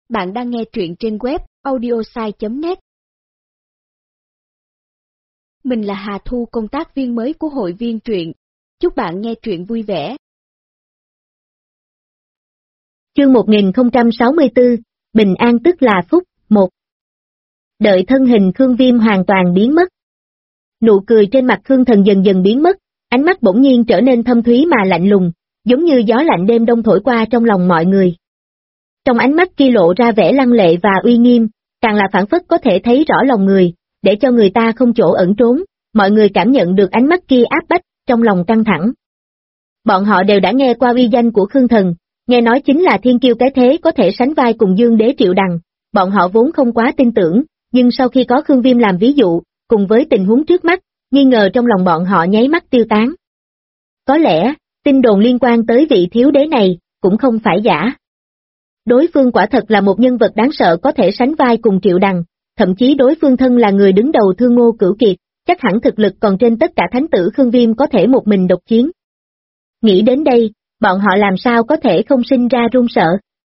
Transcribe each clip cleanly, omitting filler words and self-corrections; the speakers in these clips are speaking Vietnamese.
Bạn đang nghe truyện trên web audiosai.net. Mình là Hà Thu, công tác viên mới của hội viên truyện. Chúc bạn nghe truyện vui vẻ. Chương 1064, Bình an tức là phúc, 1. Đợi thân hình Khương Viêm hoàn toàn biến mất. Nụ cười trên mặt Khương Thần dần dần biến mất, ánh mắt bỗng nhiên trở nên thâm thúy mà lạnh lùng, giống như gió lạnh đêm đông thổi qua trong lòng mọi người. Trong ánh mắt kia lộ ra vẻ lăng lệ và uy nghiêm, càng là phảng phất có thể thấy rõ lòng người, để cho người ta không chỗ ẩn trốn, mọi người cảm nhận được ánh mắt kia áp bách, trong lòng căng thẳng. Bọn họ đều đã nghe qua uy danh của Khương Thần, nghe nói chính là thiên kiêu cái thế có thể sánh vai cùng Dương Đế Triệu Đằng, bọn họ vốn không quá tin tưởng, nhưng sau khi có Khương Viêm làm ví dụ, cùng với tình huống trước mắt, nghi ngờ trong lòng bọn họ nháy mắt tiêu tán. Có lẽ, tin đồn liên quan tới vị thiếu đế này, cũng không phải giả. Đối phương quả thật là một nhân vật đáng sợ có thể sánh vai cùng Triệu Đằng, thậm chí đối phương thân là người đứng đầu Thương Ngô Cửu Kiệt, chắc hẳn thực lực còn trên tất cả thánh tử Khương Viêm có thể một mình độc chiến. Nghĩ đến đây, bọn họ làm sao có thể không sinh ra run sợ.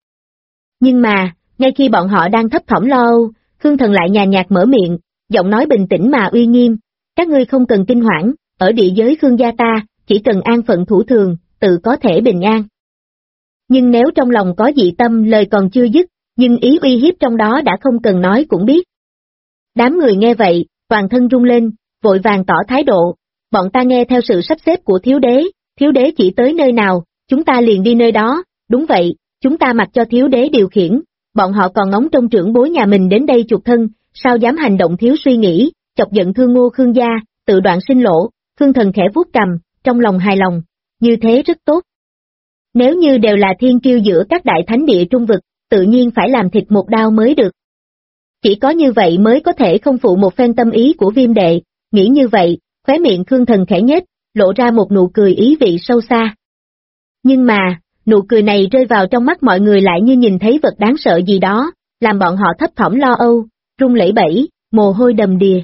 Nhưng mà, ngay khi bọn họ đang thấp thỏm lo âu, Khương Thần lại nhàn nhạt mở miệng, giọng nói bình tĩnh mà uy nghiêm, các ngươi không cần kinh hoảng, ở địa giới Khương gia ta, chỉ cần an phận thủ thường, tự có thể bình an. Nhưng nếu trong lòng có dị tâm lời còn chưa dứt, nhưng ý uy hiếp trong đó đã không cần nói cũng biết. Đám người nghe vậy, toàn thân rung lên, vội vàng tỏ thái độ, bọn ta nghe theo sự sắp xếp của thiếu đế chỉ tới nơi nào, chúng ta liền đi nơi đó, đúng vậy, chúng ta mặc cho thiếu đế điều khiển, bọn họ còn ngóng trông trưởng bối nhà mình đến đây chuộc thân, sao dám hành động thiếu suy nghĩ, chọc giận Thương Ngô Khương gia, tự đoạn sinh lỗ. Khương Thần khẽ vuốt cằm, trong lòng hài lòng, như thế rất tốt. Nếu như đều là thiên kiêu giữa các đại thánh địa trung vực, tự nhiên phải làm thịt một đao mới được. Chỉ có như vậy mới có thể không phụ một phen tâm ý của Viêm đệ, nghĩ như vậy, khóe miệng Khương Thần khẽ nhếch, lộ ra một nụ cười ý vị sâu xa. Nhưng mà, nụ cười này rơi vào trong mắt mọi người lại như nhìn thấy vật đáng sợ gì đó, làm bọn họ thấp thỏm lo âu, run lẩy bẩy, mồ hôi đầm đìa.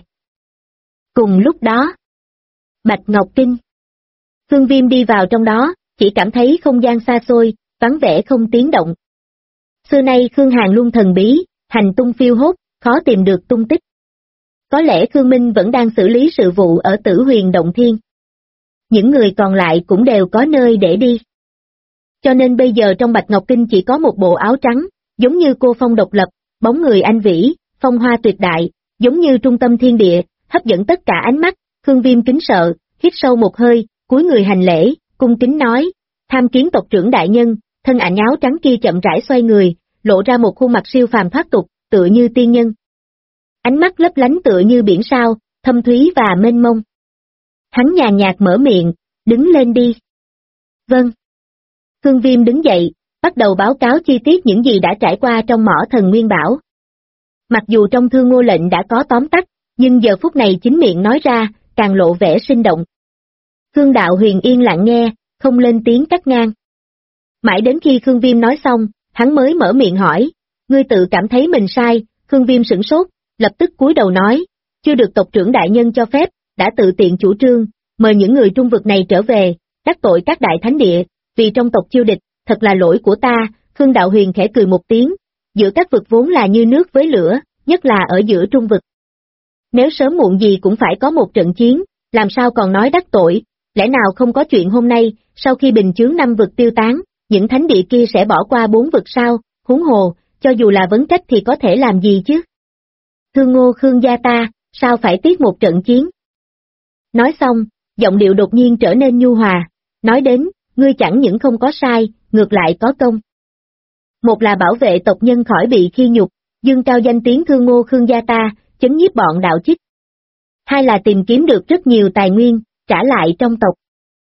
Cùng lúc đó, Bạch Ngọc Kinh. Khương Viêm đi vào trong đó, chỉ cảm thấy không gian xa xôi, vắng vẻ không tiếng động. Xưa nay Khương Hàn luôn thần bí, hành tung phiêu hốt, khó tìm được tung tích. Có lẽ Khương Minh vẫn đang xử lý sự vụ ở Tử Huyền Động Thiên. Những người còn lại cũng đều có nơi để đi. Cho nên bây giờ trong Bạch Ngọc Kinh chỉ có một bộ áo trắng, giống như cô phong độc lập, bóng người anh vĩ, phong hoa tuyệt đại, giống như trung tâm thiên địa, hấp dẫn tất cả ánh mắt. Khương Viêm kính sợ, hít sâu một hơi, cúi người hành lễ, cung kính nói, tham kiến tộc trưởng đại nhân. Thân ảnh áo trắng kia chậm rãi xoay người, lộ ra một khuôn mặt siêu phàm thoát tục, tựa như tiên nhân. Ánh mắt lấp lánh tựa như biển sao, thâm thúy và mênh mông. Hắn nhàn nhạt mở miệng, đứng lên đi. Vâng. Khương Viêm đứng dậy, bắt đầu báo cáo chi tiết những gì đã trải qua trong mỏ thần Nguyên Bảo. Mặc dù trong Thương Ngô lệnh đã có tóm tắt, nhưng giờ phút này chính miệng nói ra, càng lộ vẻ sinh động. Khương Đạo Huyền yên lặng nghe, không lên tiếng cắt ngang. Mãi đến khi Khương Viêm nói xong, hắn mới mở miệng hỏi, ngươi tự cảm thấy mình sai. Khương Viêm sửng sốt, lập tức cúi đầu nói, chưa được tộc trưởng đại nhân cho phép, đã tự tiện chủ trương, mời những người trung vực này trở về, đắc tội các đại thánh địa, vì trong tộc chiêu địch, thật là lỗi của ta. Khương Đạo Huyền khẽ cười một tiếng, giữa các vực vốn là như nước với lửa, nhất là ở giữa trung vực. Nếu sớm muộn gì cũng phải có một trận chiến, làm sao còn nói đắc tội, lẽ nào không có chuyện hôm nay, sau khi bình chướng 5 vực tiêu tán, những thánh địa kia sẽ bỏ qua 4 vực sao, huống hồ, cho dù là vấn trách thì có thể làm gì chứ? Thương Ngô Khương gia ta, sao phải tiếc một trận chiến? Nói xong, giọng điệu đột nhiên trở nên nhu hòa, nói đến, ngươi chẳng những không có sai, ngược lại có công. Một là bảo vệ tộc nhân khỏi bị khi nhục, dương cao danh tiếng Thương Ngô Khương gia ta, chấn nhiếp bọn đạo chích. Hai là tìm kiếm được rất nhiều tài nguyên, trả lại trong tộc.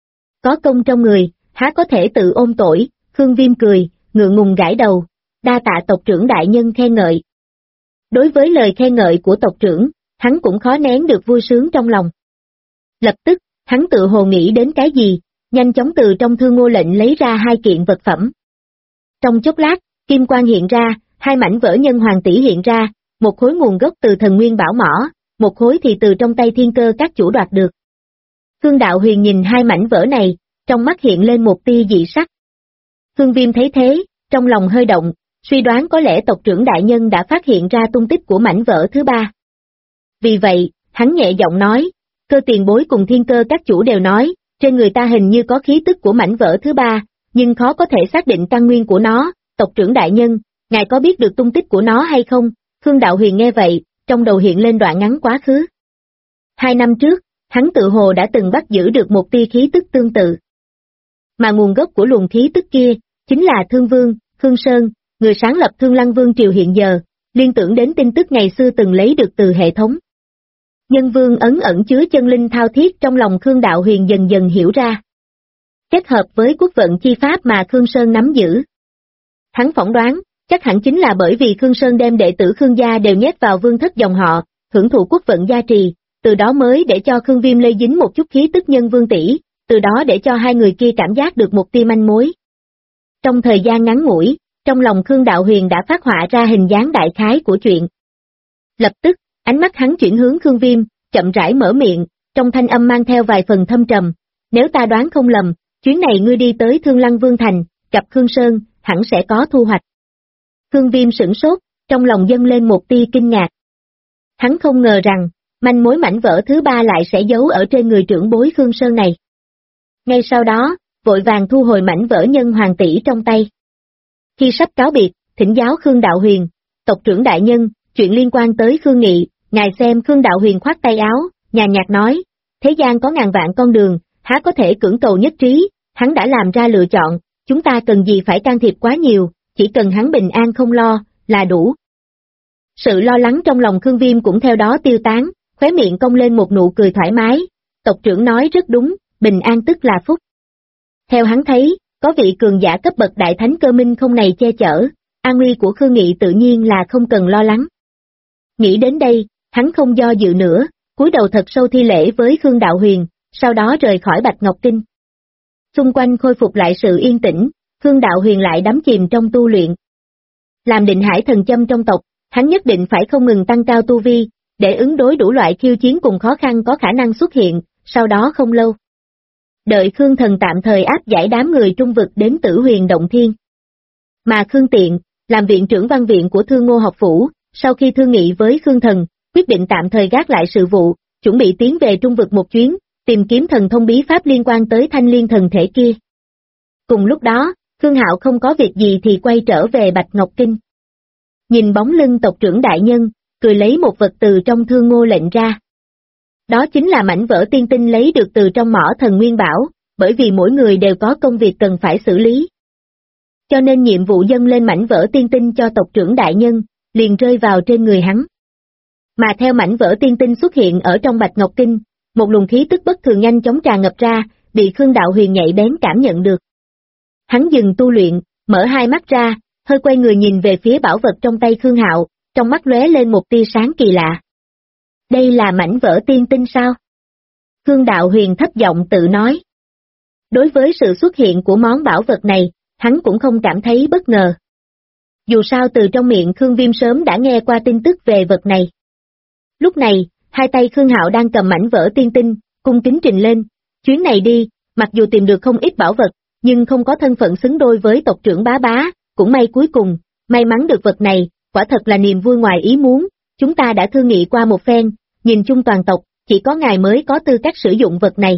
Có công trong người, há có thể tự ôm tội. Khương Viêm cười, ngượng ngùng gãi đầu, đa tạ tộc trưởng đại nhân khen ngợi. Đối với lời khen ngợi của tộc trưởng, hắn cũng khó nén được vui sướng trong lòng. Lập tức, hắn tự hồ nghĩ đến cái gì, nhanh chóng từ trong Thương Ngô lệnh lấy ra 2 kiện vật phẩm. Trong chốc lát, kim quang hiện ra, 2 mảnh vỡ nhân hoàng tỷ hiện ra, một khối nguồn gốc từ thần Nguyên Bảo mỏ, một khối thì từ trong tay thiên cơ các chủ đoạt được. Khương Đạo Huyền nhìn 2 mảnh vỡ này, trong mắt hiện lên một tia dị sắc. Khương Viêm thấy thế, trong lòng hơi động, suy đoán có lẽ tộc trưởng đại nhân đã phát hiện ra tung tích của mảnh vỡ thứ ba. Vì vậy, hắn nhẹ giọng nói, Cơ tiền bối cùng Thiên Cơ các chủ đều nói, trên người ta hình như có khí tức của mảnh vỡ thứ ba, nhưng khó có thể xác định căn nguyên của nó, tộc trưởng đại nhân, ngài có biết được tung tích của nó hay không? Khương Đạo Huyền nghe vậy, trong đầu hiện lên đoạn ngắn quá khứ. 2 năm trước, hắn tự hồ đã từng bắt giữ được một tia khí tức tương tự. Mà nguồn gốc của luồng khí tức kia, chính là Thương Vương, Khương Sơn, người sáng lập Thương Lăng Vương triều hiện giờ, liên tưởng đến tin tức ngày xưa từng lấy được từ hệ thống. Nhân vương ấn ẩn chứa chân linh thao thiết trong lòng Khương Đạo Huyền dần dần hiểu ra. Kết hợp với quốc vận chi pháp mà Khương Sơn nắm giữ. Hắn phỏng đoán, chắc hẳn chính là bởi vì Khương Sơn đem đệ tử Khương gia đều nhét vào vương thất dòng họ, hưởng thụ quốc vận gia trì, từ đó mới để cho Khương Viêm lây dính một chút khí tức nhân vương tỷ, từ đó để cho hai người kia cảm giác được một tia manh mối. Trong thời gian ngắn ngủi, trong lòng Khương Đạo Huyền đã phát họa ra hình dáng đại khái của chuyện. Lập tức, ánh mắt hắn chuyển hướng Khương Viêm, chậm rãi mở miệng, trong thanh âm mang theo vài phần thâm trầm, nếu ta đoán không lầm, chuyến này ngươi đi tới Thương Lăng Vương Thành, gặp Khương Sơn, hẳn sẽ có thu hoạch. Khương Viêm sửng sốt, trong lòng dâng lên một tia kinh ngạc. Hắn không ngờ rằng, manh mối mảnh vỡ thứ ba lại sẽ giấu ở trên người trưởng bối Khương Sơn này. Ngay sau đó, vội vàng thu hồi mảnh vỡ nhân hoàng tỷ trong tay. Khi sắp cáo biệt, thỉnh giáo Khương Đạo Huyền, tộc trưởng đại nhân, chuyện liên quan tới Khương Nghị, ngài xem. Khương Đạo Huyền khoát tay áo, nhàn nhạt nói, thế gian có ngàn vạn con đường, há có thể cưỡng cầu nhất trí, hắn đã làm ra lựa chọn, chúng ta cần gì phải can thiệp quá nhiều, chỉ cần hắn bình an không lo, là đủ. Sự lo lắng trong lòng Khương Viêm cũng theo đó tiêu tán, khóe miệng cong lên một nụ cười thoải mái, tộc trưởng nói rất đúng, bình an tức là phúc. Theo hắn thấy, có vị cường giả cấp bậc đại thánh cơ minh không này che chở, an nguy của Khương Nghị tự nhiên là không cần lo lắng. Nghĩ đến đây, hắn không do dự nữa, cúi đầu thật sâu thi lễ với Khương Đạo Huyền, sau đó rời khỏi Bạch Ngọc Kinh. Xung quanh khôi phục lại sự yên tĩnh, Khương Đạo Huyền lại đắm chìm trong tu luyện. Làm định hải thần châm trong tộc, hắn nhất định phải không ngừng tăng cao tu vi, để ứng đối đủ loại khiêu chiến cùng khó khăn có khả năng xuất hiện, sau đó không lâu. Đợi Khương Thần tạm thời áp giải đám người trung vực đến Tử Huyền Động Thiên. Mà Khương Tiện, làm viện trưởng văn viện của Thương Ngô học phủ, sau khi thương nghị với Khương Thần, quyết định tạm thời gác lại sự vụ, chuẩn bị tiến về trung vực một chuyến, tìm kiếm thần thông bí pháp liên quan tới thanh liên thần thể kia. Cùng lúc đó, Khương Hạo không có việc gì thì quay trở về Bạch Ngọc Kinh. Nhìn bóng lưng tộc trưởng đại nhân, cười lấy một vật từ trong Thương Ngô lệnh ra. Đó chính là mảnh vỡ tiên tinh lấy được từ trong mỏ thần nguyên bảo, bởi vì mỗi người đều có công việc cần phải xử lý. Cho nên nhiệm vụ dâng lên mảnh vỡ tiên tinh cho tộc trưởng đại nhân, liền rơi vào trên người hắn. Mà theo mảnh vỡ tiên tinh xuất hiện ở trong Bạch Ngọc Kinh, một luồng khí tức bất thường nhanh chóng tràn ngập ra, bị Khương Đạo Huyền nhạy bén cảm nhận được. Hắn dừng tu luyện, mở hai mắt ra, hơi quay người nhìn về phía bảo vật trong tay Khương Hạo, trong mắt lóe lên một tia sáng kỳ lạ. Đây là mảnh vỡ tiên tinh sao? Khương Đạo Huyền thấp giọng tự nói. Đối với sự xuất hiện của món bảo vật này, hắn cũng không cảm thấy bất ngờ. Dù sao từ trong miệng Khương Viêm sớm đã nghe qua tin tức về vật này. Lúc này, hai tay Khương Hạo đang cầm mảnh vỡ tiên tinh, cung kính trình lên, chuyến này đi, mặc dù tìm được không ít bảo vật, nhưng không có thân phận xứng đôi với tộc trưởng bá bá, cũng may cuối cùng, may mắn được vật này, quả thật là niềm vui ngoài ý muốn, chúng ta đã thương nghị qua một phen, nhìn chung toàn tộc, chỉ có ngài mới có tư cách sử dụng vật này.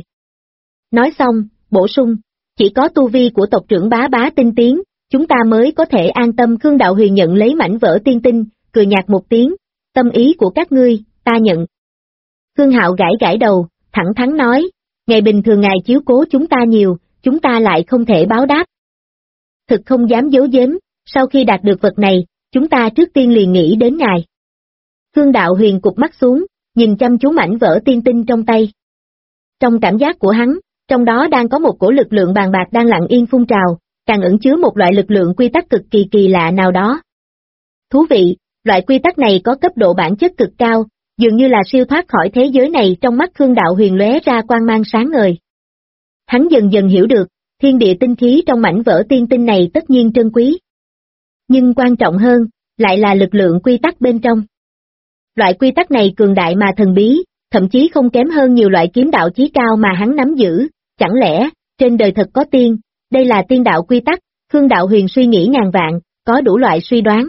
Nói xong, bổ sung, chỉ có tu vi của tộc trưởng bá bá tinh tiến, chúng ta mới có thể an tâm. Khương Đạo Huyền nhận lấy mảnh vỡ tiên tinh, cười nhạt một tiếng, tâm ý của các ngươi, ta nhận. Khương Hạo gãi gãi đầu, thẳng thắn nói, ngày bình thường ngài chiếu cố chúng ta nhiều, chúng ta lại không thể báo đáp. Thực không dám giấu giếm, sau khi đạt được vật này, chúng ta trước tiên liền nghĩ đến ngài. Khương Đạo Huyền cụp mắt xuống, nhìn chăm chú mảnh vỡ tiên tinh trong tay. Trong cảm giác của hắn, trong đó đang có một cổ lực lượng bàn bạc đang lặng yên phun trào, càng ẩn chứa một loại lực lượng quy tắc cực kỳ kỳ lạ nào đó. Thú vị, loại quy tắc này có cấp độ bản chất cực cao, dường như là siêu thoát khỏi thế giới này. Trong mắt Khương Đạo Huyền lóe ra quang mang sáng ngời. Hắn dần dần hiểu được, thiên địa tinh khí trong mảnh vỡ tiên tinh này tất nhiên trân quý. Nhưng quan trọng hơn, lại là lực lượng quy tắc bên trong. Loại quy tắc này cường đại mà thần bí, thậm chí không kém hơn nhiều loại kiếm đạo chí cao mà hắn nắm giữ, chẳng lẽ, trên đời thật có tiên, đây là tiên đạo quy tắc. Khương Đạo Huyền suy nghĩ ngàn vạn, có đủ loại suy đoán.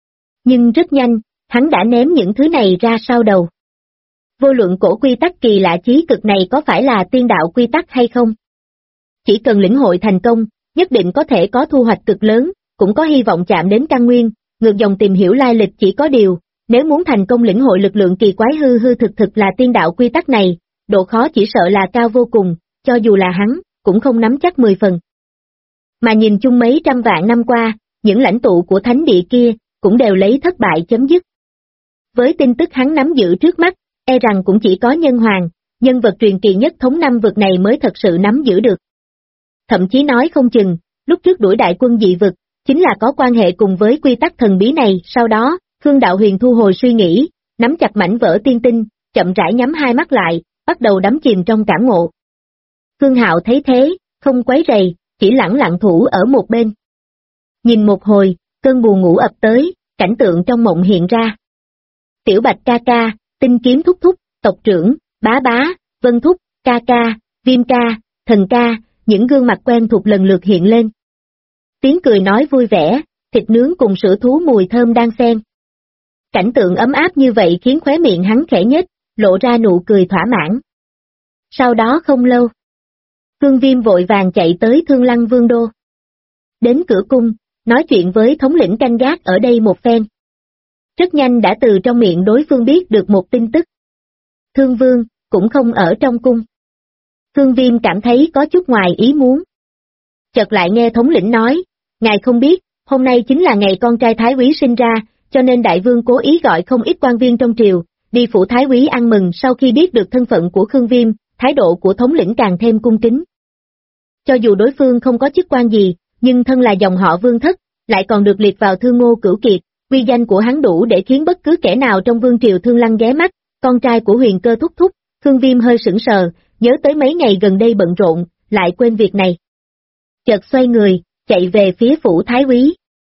Nhưng rất nhanh, hắn đã ném những thứ này ra sau đầu. Vô luận cổ quy tắc kỳ lạ chí cực này có phải là tiên đạo quy tắc hay không? Chỉ cần lĩnh hội thành công, nhất định có thể có thu hoạch cực lớn, cũng có hy vọng chạm đến căn nguyên, ngược dòng tìm hiểu lai lịch chỉ có điều, nếu muốn thành công lĩnh hội lực lượng kỳ quái hư hư thực thực là tiên đạo quy tắc này, độ khó chỉ sợ là cao vô cùng, cho dù là hắn, cũng không nắm chắc 10 phần. Mà nhìn chung mấy trăm vạn năm qua, những lãnh tụ của thánh địa kia, cũng đều lấy thất bại chấm dứt. Với tin tức hắn nắm giữ trước mắt, e rằng cũng chỉ có Nhân Hoàng, nhân vật truyền kỳ nhất thống năm vực này mới thật sự nắm giữ được. Thậm chí nói không chừng, lúc trước đuổi đại quân dị vực, chính là có quan hệ cùng với quy tắc thần bí này. Sau đó, Khương Đạo Huyền thu hồi suy nghĩ, nắm chặt mảnh vỡ tiên tinh, chậm rãi nhắm hai mắt lại, bắt đầu đắm chìm trong cảm ngộ. Khương Hạo thấy thế, không quấy rầy, chỉ lẳng lặng thủ ở một bên. Nhìn một hồi, cơn buồn ngủ ập tới, cảnh tượng trong mộng hiện ra. Tiểu Bạch ca ca, Tinh Kiếm thúc thúc, tộc trưởng, bá bá, Vân thúc, ca ca, Viêm ca, Thần ca, những gương mặt quen thuộc lần lượt hiện lên. Tiếng cười nói vui vẻ, thịt nướng cùng sữa thú mùi thơm đang xen. Cảnh tượng ấm áp như vậy khiến khóe miệng hắn khẽ nhếch, lộ ra nụ cười thỏa mãn. Sau đó không lâu, Khương Viêm vội vàng chạy tới Thương Lăng Vương Đô. Đến cửa cung, nói chuyện với thống lĩnh canh gác ở đây một phen. Rất nhanh đã từ trong miệng đối phương biết được một tin tức. Thương Vương, cũng không ở trong cung. Khương Viêm cảm thấy có chút ngoài ý muốn. Chợt lại nghe thống lĩnh nói, ngài không biết, hôm nay chính là ngày con trai Thái Úy sinh ra, cho nên đại vương cố ý gọi không ít quan viên trong triều, đi phủ Thái Úy ăn mừng. Sau khi biết được thân phận của Khương Viêm, thái độ của thống lĩnh càng thêm cung kính. Cho dù đối phương không có chức quan gì, nhưng thân là dòng họ Vương thất, lại còn được liệt vào Thương Ngô Cửu Kiệt, uy danh của hắn đủ để khiến bất cứ kẻ nào trong vương triều Thương Lăng ghé mắt. Con trai của Huyền Cơ thúc thúc, Khương Viêm hơi sững sờ, nhớ tới mấy ngày gần đây bận rộn, lại quên việc này. Chợt xoay người, chạy về phía phủ Thái Úy.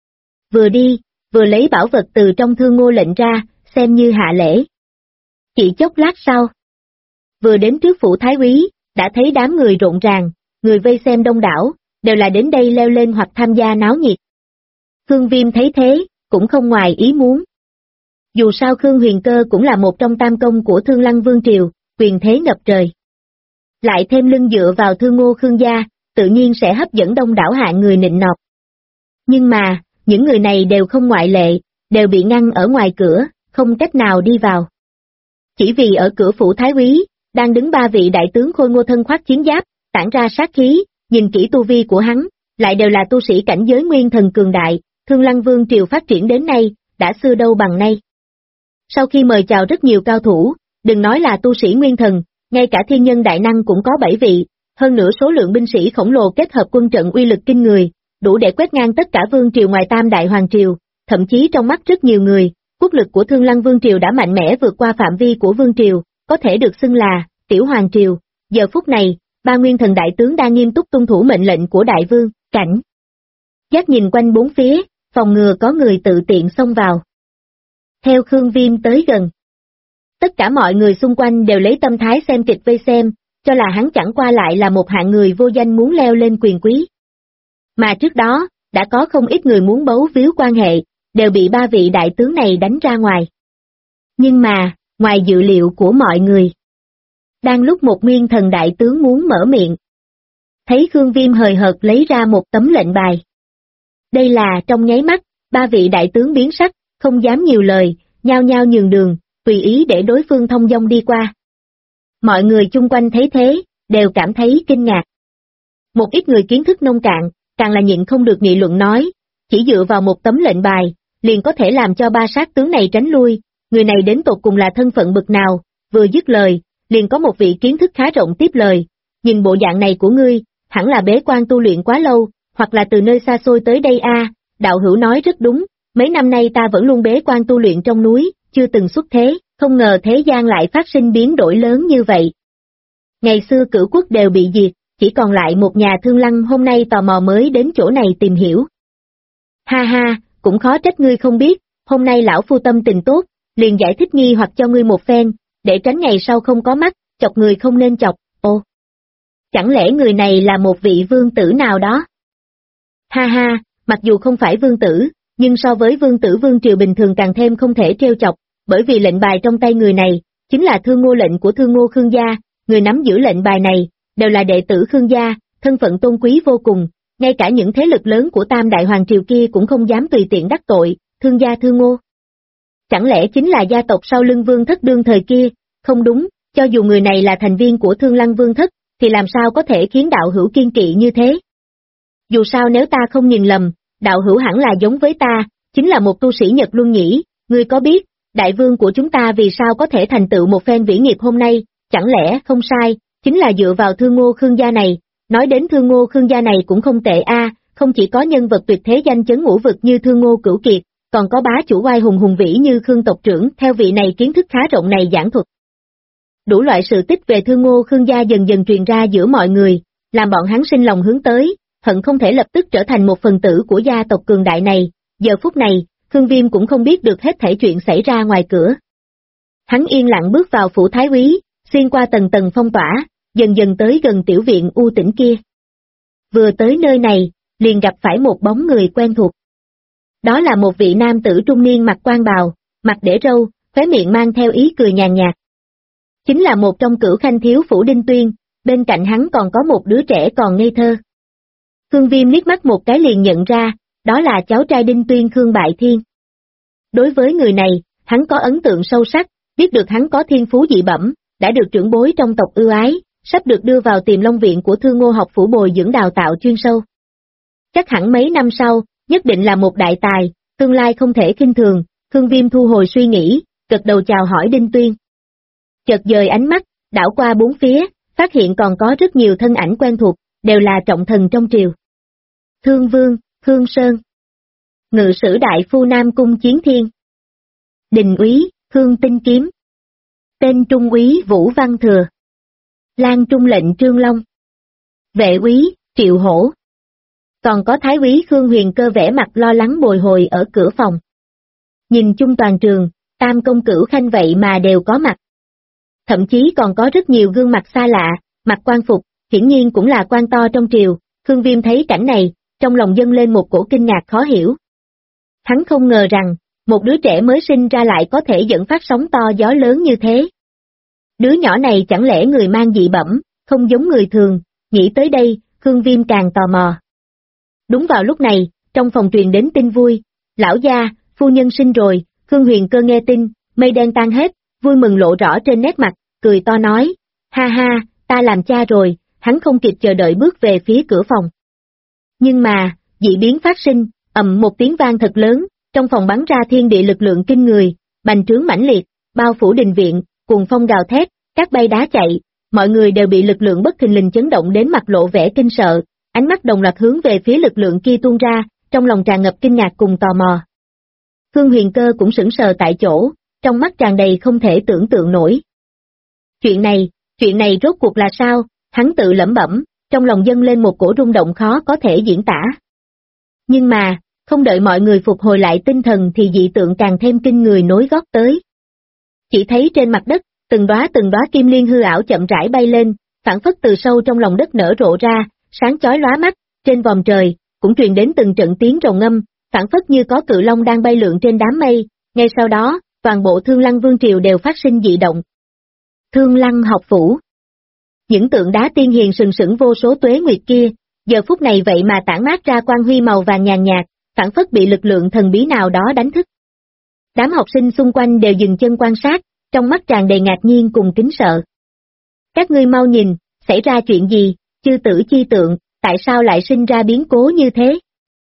Vừa đi, vừa lấy bảo vật từ trong Thương Ngô lệnh ra, xem như hạ lễ. Chỉ chốc lát sau, vừa đến trước phủ Thái Úy, đã thấy đám người rộn ràng, người vây xem đông đảo, đều là đến đây leo lên hoặc tham gia náo nhiệt. Khương Viêm thấy thế, cũng không ngoài ý muốn. Dù sao Khương Huyền Cơ cũng là một trong tam công của Thương Lăng Vương Triều, quyền thế ngập trời. Lại thêm lưng dựa vào Thương Ngô Khương gia, tự nhiên sẽ hấp dẫn đông đảo hạng người nịnh nọt. Nhưng mà, những người này đều không ngoại lệ, đều bị ngăn ở ngoài cửa, không cách nào đi vào. Chỉ vì ở cửa phủ Thái Úy, đang đứng ba vị đại tướng khôi ngô thân khoác chiến giáp, tản ra sát khí, nhìn kỹ tu vi của hắn, lại đều là tu sĩ cảnh giới nguyên thần cường đại. Thương Lăng Vương Triều phát triển đến nay, đã xưa đâu bằng nay. Sau khi mời chào rất nhiều cao thủ, đừng nói là tu sĩ nguyên thần, ngay cả thiên nhân đại năng cũng có 7 vị, hơn nữa số lượng binh sĩ khổng lồ kết hợp quân trận uy lực kinh người, đủ để quét ngang tất cả vương triều ngoài Tam Đại Hoàng Triều, thậm chí trong mắt rất nhiều người, quốc lực của Thương Lăng Vương Triều đã mạnh mẽ vượt qua phạm vi của Vương Triều, có thể được xưng là Tiểu Hoàng Triều. Giờ phút này, ba nguyên thần đại tướng đang nghiêm túc tuân thủ mệnh lệnh của đại vương, cảnh giác nhìn quanh bốn phía, phòng ngừa có người tự tiện xông vào. Theo Khương Viêm tới gần, tất cả mọi người xung quanh đều lấy tâm thái xem kịch vây xem, cho là hắn chẳng qua lại là một hạng người vô danh muốn leo lên quyền quý. Mà trước đó, đã có không ít người muốn bấu víu quan hệ, đều bị ba vị đại tướng này đánh ra ngoài. Nhưng mà, ngoài dự liệu của mọi người, đang lúc một nguyên thần đại tướng muốn mở miệng, thấy Khương Viêm hời hợt lấy ra một tấm lệnh bài. Đây là trong nháy mắt, ba vị đại tướng biến sắc, không dám nhiều lời, nhao nhao nhường đường, tùy ý để đối phương thông dong đi qua. Mọi người chung quanh thấy thế, đều cảm thấy kinh ngạc. Một ít người kiến thức nông cạn, càng là nhịn không được nghị luận nói, chỉ dựa vào một tấm lệnh bài, liền có thể làm cho ba sát tướng này tránh lui, người này đến tột cùng là thân phận bậc nào. Vừa dứt lời, liền có một vị kiến thức khá rộng tiếp lời, nhìn bộ dạng này của ngươi, hẳn là bế quan tu luyện quá lâu, hoặc là từ nơi xa xôi tới đây a. Đạo hữu nói rất đúng, mấy năm nay ta vẫn luôn bế quan tu luyện trong núi, chưa từng xuất thế, không ngờ thế gian lại phát sinh biến đổi lớn như vậy. Ngày xưa Cửu quốc đều bị diệt, chỉ còn lại một nhà Thương Lăng hôm nay tò mò mới đến chỗ này tìm hiểu. Ha ha, cũng khó trách ngươi không biết, hôm nay lão phu tâm tình tốt, liền giải thích nghi hoặc cho ngươi một phen, để tránh ngày sau không có mắt, chọc người không nên chọc. Ồ, chẳng lẽ người này là một vị vương tử nào đó? Ha ha, mặc dù không phải vương tử, nhưng so với vương tử vương triều bình thường càng thêm không thể trêu chọc, bởi vì lệnh bài trong tay người này, chính là Thương Ngô lệnh của Thương Ngô Khương gia, người nắm giữ lệnh bài này, đều là đệ tử Khương gia, thân phận tôn quý vô cùng, ngay cả những thế lực lớn của Tam Đại Hoàng triều kia cũng không dám tùy tiện đắc tội, Thương gia Thương Ngô. Chẳng lẽ chính là gia tộc sau lưng Vương Thất đương thời kia? Không đúng, cho dù người này là thành viên của Thương Lăng Vương Thất, thì làm sao có thể khiến đạo hữu kiên kỵ như thế? Dù sao nếu ta không nhìn lầm, đạo hữu hẳn là giống với ta, chính là một tu sĩ Nhật Luân nhỉ, ngươi có biết, đại vương của chúng ta vì sao có thể thành tựu một phen vĩ nghiệp hôm nay, chẳng lẽ không sai, chính là dựa vào Thương Ngô Khương gia này, nói đến Thương Ngô Khương gia này cũng không tệ a, không chỉ có nhân vật tuyệt thế danh chấn ngũ vực như Thương Ngô Cửu Kiệt, còn có bá chủ oai hùng hùng vĩ như Khương tộc trưởng, theo vị này kiến thức khá rộng này giảng thuật. Đủ loại sự tích về Thương Ngô Khương gia dần dần truyền ra giữa mọi người, làm bọn hắn sinh lòng hướng tới, hận không thể lập tức trở thành một phần tử của gia tộc cường đại này. Giờ phút này, Khương Viêm cũng không biết được hết thảy chuyện xảy ra ngoài cửa. Hắn yên lặng bước vào phủ thái úy, xuyên qua tầng tầng phong tỏa, dần dần tới gần tiểu viện u tĩnh kia. Vừa tới nơi này, liền gặp phải một bóng người quen thuộc. Đó là một vị nam tử trung niên mặc quan bào, mặt để râu, khóe miệng mang theo ý cười nhàn nhạt. Chính là một trong cửu khanh thiếu phủ Đinh Tuyên, bên cạnh hắn còn có một đứa trẻ còn ngây thơ. Khương Viêm liếc mắt một cái liền nhận ra, đó là cháu trai Đinh Tuyên Khương Bại Thiên. Đối với người này, hắn có ấn tượng sâu sắc, biết được hắn có thiên phú dị bẩm, đã được trưởng bối trong tộc ưu ái, sắp được đưa vào Tiềm Long viện của Thương Ngô học phủ bồi dưỡng đào tạo chuyên sâu. Chắc hẳn mấy năm sau, nhất định là một đại tài, tương lai không thể khinh thường. Khương Viêm thu hồi suy nghĩ, gật đầu chào hỏi Đinh Tuyên. Chợt dời ánh mắt, đảo qua bốn phía, phát hiện còn có rất nhiều thân ảnh quen thuộc, đều là trọng thần trong triều. Thương Vương, Khương Sơn, Ngự sử đại phu Nam Cung Chiến Thiên, Đình úy, Khương Tinh Kiếm, tên trung úy Vũ Văn Thừa, Lan Trung lệnh Trương Long, vệ úy, Triệu Hổ. Còn có thái úy Khương Huyền Cơ vẻ mặt lo lắng bồi hồi ở cửa phòng. Nhìn chung toàn trường, tam công cửu khanh vậy mà đều có mặt. Thậm chí còn có rất nhiều gương mặt xa lạ, mặc quan phục, hiển nhiên cũng là quan to trong triều. Khương Viêm thấy cảnh này, trong lòng dâng lên một cổ kinh ngạc khó hiểu. Hắn không ngờ rằng, một đứa trẻ mới sinh ra lại có thể dẫn phát sóng to gió lớn như thế. Đứa nhỏ này chẳng lẽ người mang dị bẩm, không giống người thường, nghĩ tới đây, Khương Viêm càng tò mò. Đúng vào lúc này, trong phòng truyền đến tin vui, lão gia, phu nhân sinh rồi. Khương Huyền Cơ nghe tin, mây đen tan hết, vui mừng lộ rõ trên nét mặt, cười to nói, ha ha, ta làm cha rồi. Hắn không kịp chờ đợi bước về phía cửa phòng. Nhưng mà, dị biến phát sinh, ầm một tiếng vang thật lớn, trong phòng bắn ra thiên địa lực lượng kinh người, bành trướng mãnh liệt, bao phủ đình viện, cuồng phong gào thét, cát bay đá chạy, mọi người đều bị lực lượng bất thình lình chấn động đến mặt lộ vẻ kinh sợ, ánh mắt đồng loạt hướng về phía lực lượng kia tuôn ra, trong lòng tràn ngập kinh ngạc cùng tò mò. Khương Huyền Cơ cũng sững sờ tại chỗ, trong mắt tràn đầy không thể tưởng tượng nổi. Chuyện này rốt cuộc là sao? Hắn tự lẩm bẩm, trong lòng dâng lên một cổ rung động khó có thể diễn tả. Nhưng mà, không đợi mọi người phục hồi lại tinh thần thì dị tượng càng thêm kinh người nối gót tới. Chỉ thấy trên mặt đất, từng đóa kim liên hư ảo chậm rãi bay lên, phản phất từ sâu trong lòng đất nở rộ ra, sáng chói lóa mắt, trên vòm trời, cũng truyền đến từng trận tiếng rồng ngâm, phản phất như có cự long đang bay lượn trên đám mây, ngay sau đó, toàn bộ Thương Lăng Vương triều đều phát sinh dị động. Thương Lăng học phủ. Những tượng đá tiên hiền sừng sững vô số tuế nguyệt kia, giờ phút này vậy mà tản mát ra quang huy màu vàng nhàn nhạt, phản phất bị lực lượng thần bí nào đó đánh thức. Đám học sinh xung quanh đều dừng chân quan sát, trong mắt tràn đầy ngạc nhiên cùng kính sợ. Các ngươi mau nhìn, xảy ra chuyện gì, chư tử chi tượng, tại sao lại sinh ra biến cố như thế?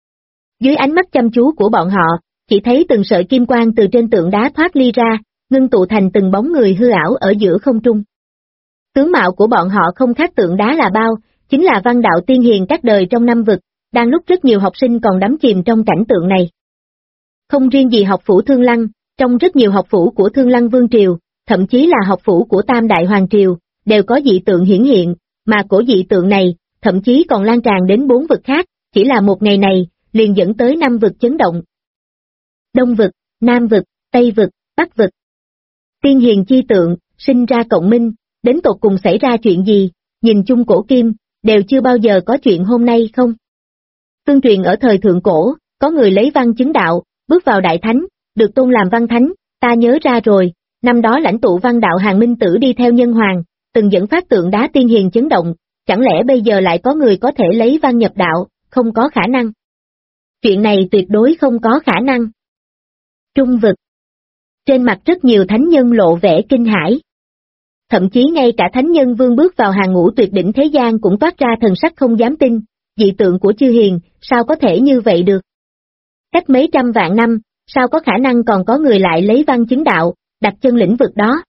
Dưới ánh mắt chăm chú của bọn họ, chỉ thấy từng sợi kim quang từ trên tượng đá thoát ly ra, ngưng tụ thành từng bóng người hư ảo ở giữa không trung. Tướng mạo của bọn họ không khác tượng đá là bao, chính là văn đạo tiên hiền các đời trong năm vực, đang lúc rất nhiều học sinh còn đắm chìm trong cảnh tượng này. Không riêng gì học phủ Thương Lăng, trong rất nhiều học phủ của Thương Lăng Vương Triều, thậm chí là học phủ của Tam Đại Hoàng Triều, đều có dị tượng hiển hiện, mà cổ dị tượng này, thậm chí còn lan tràn đến 4 vực khác, chỉ là một ngày này, liền dẫn tới 5 vực chấn động. Đông vực, Nam vực, Tây vực, Bắc vực. Tiên hiền chi tượng, sinh ra cộng minh, đến tột cùng xảy ra chuyện gì, nhìn chung cổ kim, đều chưa bao giờ có chuyện hôm nay không? Tương truyền ở thời thượng cổ, Có người lấy văn chứng đạo, bước vào đại thánh, được tôn làm văn thánh, ta nhớ ra rồi, năm đó lãnh tụ văn đạo Hàn Minh Tử đi theo Nhân Hoàng, từng dẫn phát tượng đá tiên hiền chấn động, chẳng lẽ bây giờ lại có người có thể lấy văn nhập đạo, không có khả năng. Chuyện này tuyệt đối không có khả năng. Trung vực. Trên mặt rất nhiều thánh nhân lộ vẻ kinh hãi. Thậm chí ngay cả thánh nhân vương bước vào hàng ngũ tuyệt đỉnh thế gian cũng toát ra thần sắc không dám tin, dị tượng của chư hiền, sao có thể như vậy được? Cách mấy trăm vạn năm, sao có khả năng còn có người lại lấy văn chứng đạo, đặt chân lĩnh vực đó?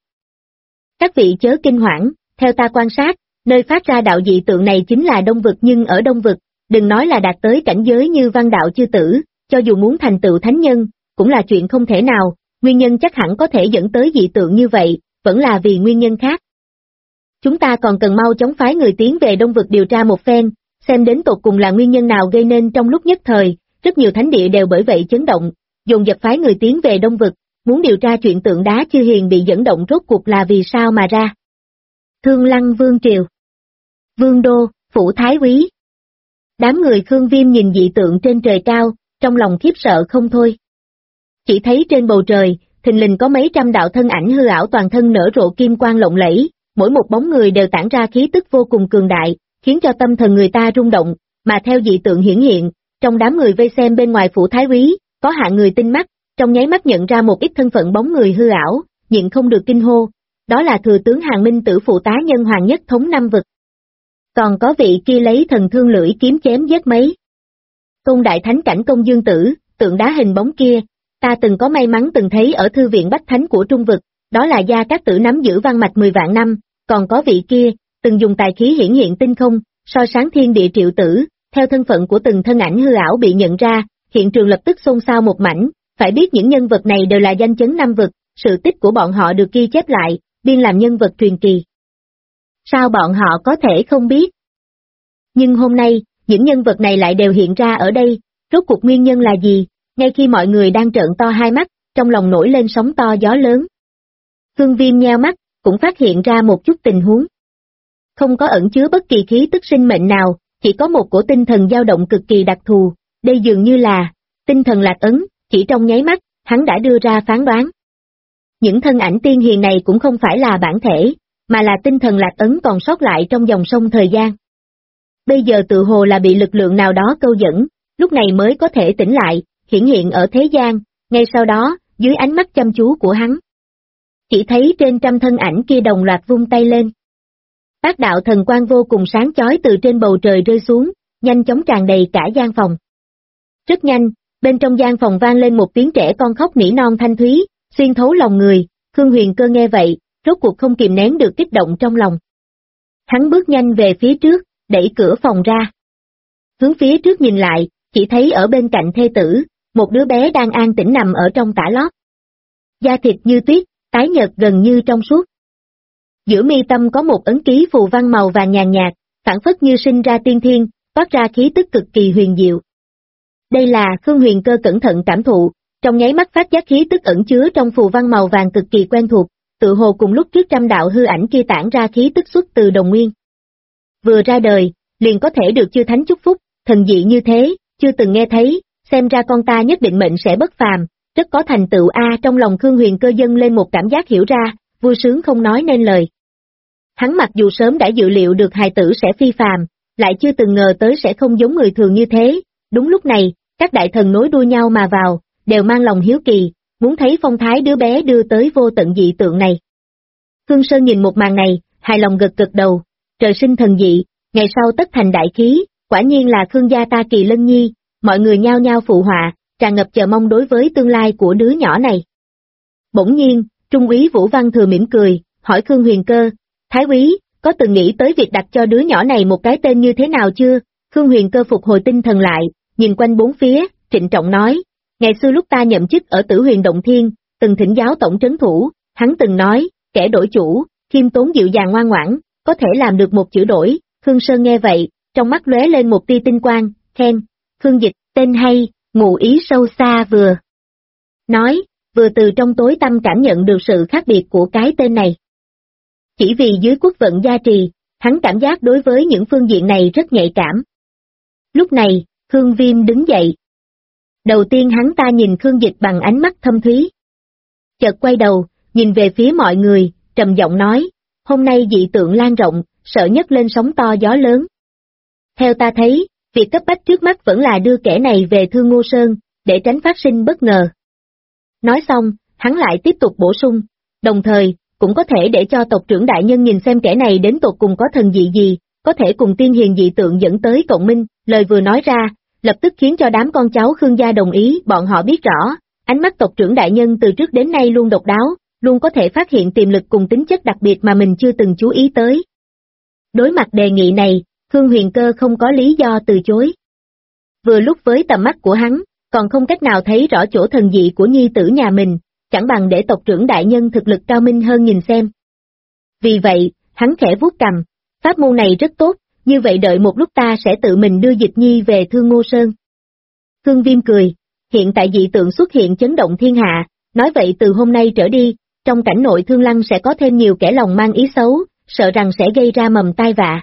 Các vị chớ kinh hoảng, theo ta quan sát, nơi phát ra đạo dị tượng này chính là Đông vực, nhưng ở Đông vực, đừng nói là đạt tới cảnh giới như văn đạo chư tử, cho dù muốn thành tựu thánh nhân, cũng là chuyện không thể nào, nguyên nhân chắc hẳn có thể dẫn tới dị tượng như vậy, vẫn là vì nguyên nhân khác. Chúng ta còn cần mau chóng phái người tiến về Đông vực điều tra một phen, xem đến tột cùng là nguyên nhân nào gây nên trong lúc nhất thời, rất nhiều thánh địa đều bởi vậy chấn động, dồn dập phái người tiến về Đông vực, muốn điều tra chuyện tượng đá chư hiền bị dẫn động rốt cuộc là vì sao mà ra. Thương Lăng Vương Triều, Vương Đô, Phủ Thái Úy. Đám người Khương Viêm nhìn dị tượng trên trời cao, trong lòng khiếp sợ không thôi. Chỉ thấy trên bầu trời, thình lình có mấy trăm đạo thân ảnh hư ảo toàn thân nở rộ kim quang lộng lẫy, mỗi một bóng người đều tản ra khí tức vô cùng cường đại, khiến cho tâm thần người ta rung động, mà theo dị tượng hiển hiện, trong đám người vây xem bên ngoài Phủ Thái Úy, có hạng người tinh mắt, trong nháy mắt nhận ra một ít thân phận bóng người hư ảo, nhịn không được kinh hô, đó là thừa tướng Hàn Minh Tử phụ tá Nhân Hoàng nhất thống năm vực. Còn có vị kia lấy thần thương lưỡi kiếm chém giết mấy Tôn Đại Thánh cảnh Công Dương Tử, tượng đá hình bóng kia, ta từng có may mắn từng thấy ở thư viện Bách Thánh của Trung vực, đó là Gia Cát Tử nắm giữ văn mạch 10 vạn năm, còn có vị kia, từng dùng tài khí hiển hiện tinh không, soi sáng thiên địa Triệu Tử, theo thân phận của từng thân ảnh hư ảo bị nhận ra, hiện trường lập tức xôn xao một mảnh, phải biết những nhân vật này đều là danh chấn năm vực, sự tích của bọn họ được ghi chép lại, biên làm nhân vật truyền kỳ. Sao bọn họ có thể không biết? Nhưng hôm nay, những nhân vật này lại đều hiện ra ở đây, rốt cuộc nguyên nhân là gì? Ngay khi mọi người đang trợn to hai mắt, trong lòng nổi lên sóng to gió lớn. Khương Viêm nheo mắt, cũng phát hiện ra một chút tình huống. Không có ẩn chứa bất kỳ khí tức sinh mệnh nào, chỉ có một cổ tinh thần dao động cực kỳ đặc thù, đây dường như là tinh thần lạc ấn, chỉ trong nháy mắt, hắn đã đưa ra phán đoán. Những thân ảnh tiên hiền này cũng không phải là bản thể, mà là tinh thần lạc ấn còn sót lại trong dòng sông thời gian. Bây giờ tự hồ là bị lực lượng nào đó câu dẫn, lúc này mới có thể tỉnh lại, hiển hiện ở thế gian, ngay sau đó, dưới ánh mắt chăm chú của hắn. Chỉ thấy trên trăm thân ảnh kia đồng loạt vung tay lên. Bát đạo thần quang vô cùng sáng chói từ trên bầu trời rơi xuống, nhanh chóng tràn đầy cả gian phòng. Rất nhanh, bên trong gian phòng vang lên một tiếng trẻ con khóc nỉ non thanh thúy, xuyên thấu lòng người, Khương Huyền Cơ nghe vậy, rốt cuộc không kìm nén được kích động trong lòng. Hắn bước nhanh về phía trước, đẩy cửa phòng ra. Hướng phía trước nhìn lại, chỉ thấy ở bên cạnh thê tử, một đứa bé đang an tĩnh nằm ở trong tã lót. Da thịt như tuyết, tái nhợt gần như trong suốt. Giữa mi tâm có một ấn ký phù văn màu vàng nhàn nhạt, phản phất như sinh ra tiên thiên, toát ra khí tức cực kỳ huyền diệu. Đây là Khương Huyền Cơ cẩn thận cảm thụ, trong nháy mắt phát giác khí tức ẩn chứa trong phù văn màu vàng cực kỳ quen thuộc, tự hồ cùng lúc trước trăm đạo hư ảnh kia tản ra khí tức xuất từ đồng nguyên. Vừa ra đời, liền có thể được chư thánh chúc phúc, thần dị như thế, chưa từng nghe thấy, xem ra con ta nhất định mệnh sẽ bất phàm, rất có thành tựu trong lòng Khương Huyền Cơ dâng lên một cảm giác hiểu ra, vui sướng không nói nên lời. Hắn mặc dù sớm đã dự liệu được hài tử sẽ phi phàm, lại chưa từng ngờ tới sẽ không giống người thường như thế, đúng lúc này, các đại thần nối đuôi nhau mà vào, đều mang lòng hiếu kỳ, muốn thấy phong thái đứa bé đưa tới vô tận dị tượng này. Khương Sơn nhìn một màn này, hài lòng gật gật đầu, trời sinh thần dị, ngày sau tất thành đại khí, quả nhiên là Khương gia ta kỳ lân nhi, mọi người nhao nhao phụ họa, tràn ngập chờ mong đối với tương lai của đứa nhỏ này. Bỗng nhiên, Trung úy Vũ Văn Thừa mỉm cười, hỏi Khương Huyền Cơ, Thái úy, có từng nghĩ tới việc đặt cho đứa nhỏ này một cái tên như thế nào chưa? Khương Huyền Cơ phục hồi tinh thần lại, nhìn quanh bốn phía, trịnh trọng nói, ngày xưa lúc ta nhậm chức ở Tử Huyền Động Thiên, từng thỉnh giáo tổng trấn thủ, hắn từng nói, kẻ đổi chủ, khiêm tốn dịu dàng ngoan ngoãn, có thể làm được một chữ đổi. Khương Sơn nghe vậy, trong mắt lóe lên một tia tinh quang, khen, Khương Dịch, tên hay, ngụ ý sâu xa vừa. Nói, vừa từ trong tối tâm cảm nhận được sự khác biệt của cái tên này. Chỉ vì dưới quốc vận gia trì, hắn cảm giác đối với những phương diện này rất nhạy cảm. Lúc này, Khương Viêm đứng dậy. Đầu tiên hắn ta nhìn Khương Dịch bằng ánh mắt thâm thúy. Chợt quay đầu, nhìn về phía mọi người, trầm giọng nói, hôm nay dị tượng lan rộng, sợ nhất lên sóng to gió lớn. Theo ta thấy, việc cấp bách trước mắt vẫn là đưa kẻ này về Thương Ngô Sơn, để tránh phát sinh bất ngờ. Nói xong, hắn lại tiếp tục bổ sung, đồng thời, cũng có thể để cho tộc trưởng đại nhân nhìn xem kẻ này đến tột cùng có thần dị gì, có thể cùng tiên hiền dị tượng dẫn tới cộng minh. Lời vừa nói ra, lập tức khiến cho đám con cháu Khương gia đồng ý. Bọn họ biết rõ, ánh mắt tộc trưởng đại nhân từ trước đến nay luôn độc đáo, luôn có thể phát hiện tiềm lực cùng tính chất đặc biệt mà mình chưa từng chú ý tới. Đối mặt đề nghị này, Khương Huyền Cơ không có lý do từ chối. Vừa lúc với tầm mắt của hắn, còn không cách nào thấy rõ chỗ thần dị của nhi tử nhà mình, chẳng bằng để tộc trưởng đại nhân thực lực cao minh hơn nhìn xem. Vì vậy, hắn khẽ vuốt cằm, pháp môn này rất tốt, như vậy đợi một lúc ta sẽ tự mình đưa Dịch Nhi về Thương Ngô Sơn. Khương Viêm cười, hiện tại dị tượng xuất hiện chấn động thiên hạ, nói vậy từ hôm nay trở đi, trong cảnh nội Thương Lăng sẽ có thêm nhiều kẻ lòng mang ý xấu, sợ rằng sẽ gây ra mầm tai vạ.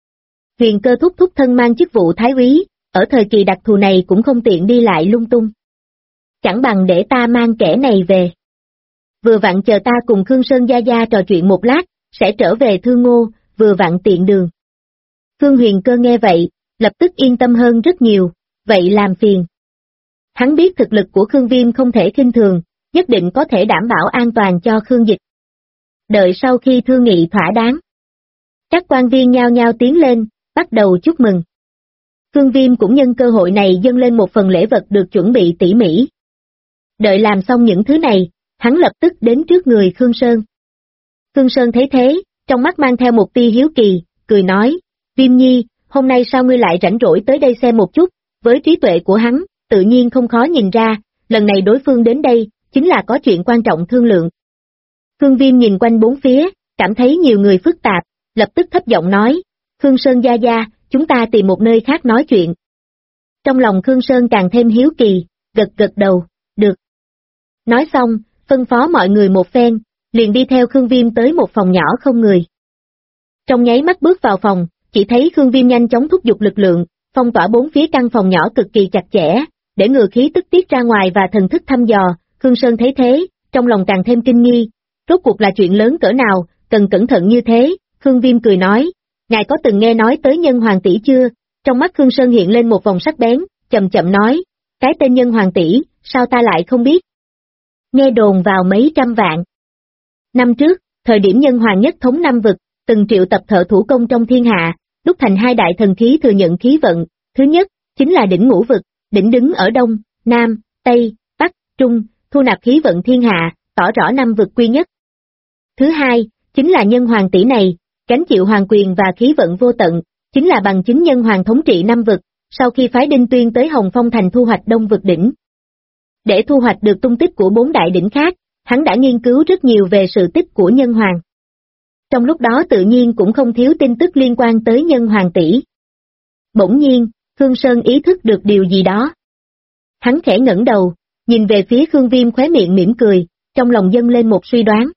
Huyền Cơ thúc thúc thân mang chức vụ thái úy, ở thời kỳ đặc thù này cũng không tiện đi lại lung tung. Chẳng bằng để ta mang kẻ này về. Vừa vặn chờ ta cùng Khương Sơn Gia Gia trò chuyện một lát, sẽ trở về Thương Ngô, vừa vặn tiện đường. Khương Huyền Cơ nghe vậy, lập tức yên tâm hơn rất nhiều, vậy làm phiền. Hắn biết thực lực của Khương Viêm không thể khinh thường, nhất định có thể đảm bảo an toàn cho Khương Dịch. Đợi sau khi thương nghị thỏa đáng, các quan viên nhao nhao tiến lên, bắt đầu chúc mừng. Khương Viêm cũng nhân cơ hội này dâng lên một phần lễ vật được chuẩn bị tỉ mỉ. Đợi làm xong những thứ này, hắn lập tức đến trước người Khương Sơn. Khương Sơn thấy thế, trong mắt mang theo một tia hiếu kỳ, cười nói, Viêm Nhi, hôm nay sao ngươi lại rảnh rỗi tới đây xem một chút, với trí tuệ của hắn, tự nhiên không khó nhìn ra, lần này đối phương đến đây, chính là có chuyện quan trọng thương lượng. Khương Viêm nhìn quanh bốn phía, cảm thấy nhiều người phức tạp, lập tức thấp giọng nói, Khương Sơn Gia Gia, chúng ta tìm một nơi khác nói chuyện. Trong lòng Khương Sơn càng thêm hiếu kỳ, gật gật đầu, được. Nói xong, phân phó mọi người một phen, liền đi theo Khương Viêm tới một phòng nhỏ không người. Trong nháy mắt bước vào phòng, chỉ thấy Khương Viêm nhanh chóng thúc giục lực lượng, phong tỏa bốn phía căn phòng nhỏ cực kỳ chặt chẽ, để ngừa khí tức tiết ra ngoài và thần thức thăm dò. Khương Sơn thấy thế, trong lòng càng thêm kinh nghi, rốt cuộc là chuyện lớn cỡ nào, cần cẩn thận như thế. Khương Viêm cười nói, ngài có từng nghe nói tới Nhân Hoàng tỷ chưa? Trong mắt Khương Sơn hiện lên một vòng sắc bén, chậm chậm nói, cái tên Nhân Hoàng tỷ, sao ta lại không biết? Nghe đồn vào mấy trăm vạn. Năm trước, thời điểm Nhân Hoàng nhất thống năm vực, từng triệu tập thợ thủ công trong thiên hạ, đúc thành hai đại thần khí thừa nhận khí vận, thứ nhất, chính là đỉnh ngũ vực, đỉnh đứng ở Đông, Nam, Tây, Bắc, Trung, thu nạp khí vận thiên hạ, tỏ rõ năm vực quy nhất. Thứ hai, chính là Nhân Hoàng tỷ này, gánh chịu hoàng quyền và khí vận vô tận, chính là bằng chứng Nhân Hoàng thống trị năm vực, sau khi phái Đinh Tuyên tới Hồng Phong Thành thu hoạch Đông vực đỉnh. Để thu hoạch được tung tích của bốn đại đỉnh khác, hắn đã nghiên cứu rất nhiều về sự tích của Nhân Hoàng. Trong lúc đó tự nhiên cũng không thiếu tin tức liên quan tới Nhân Hoàng tỷ. Bỗng nhiên, Khương Sơn ý thức được điều gì đó. Hắn khẽ ngẩng đầu, nhìn về phía Khương Viêm khóe miệng mỉm cười, trong lòng dâng lên một suy đoán.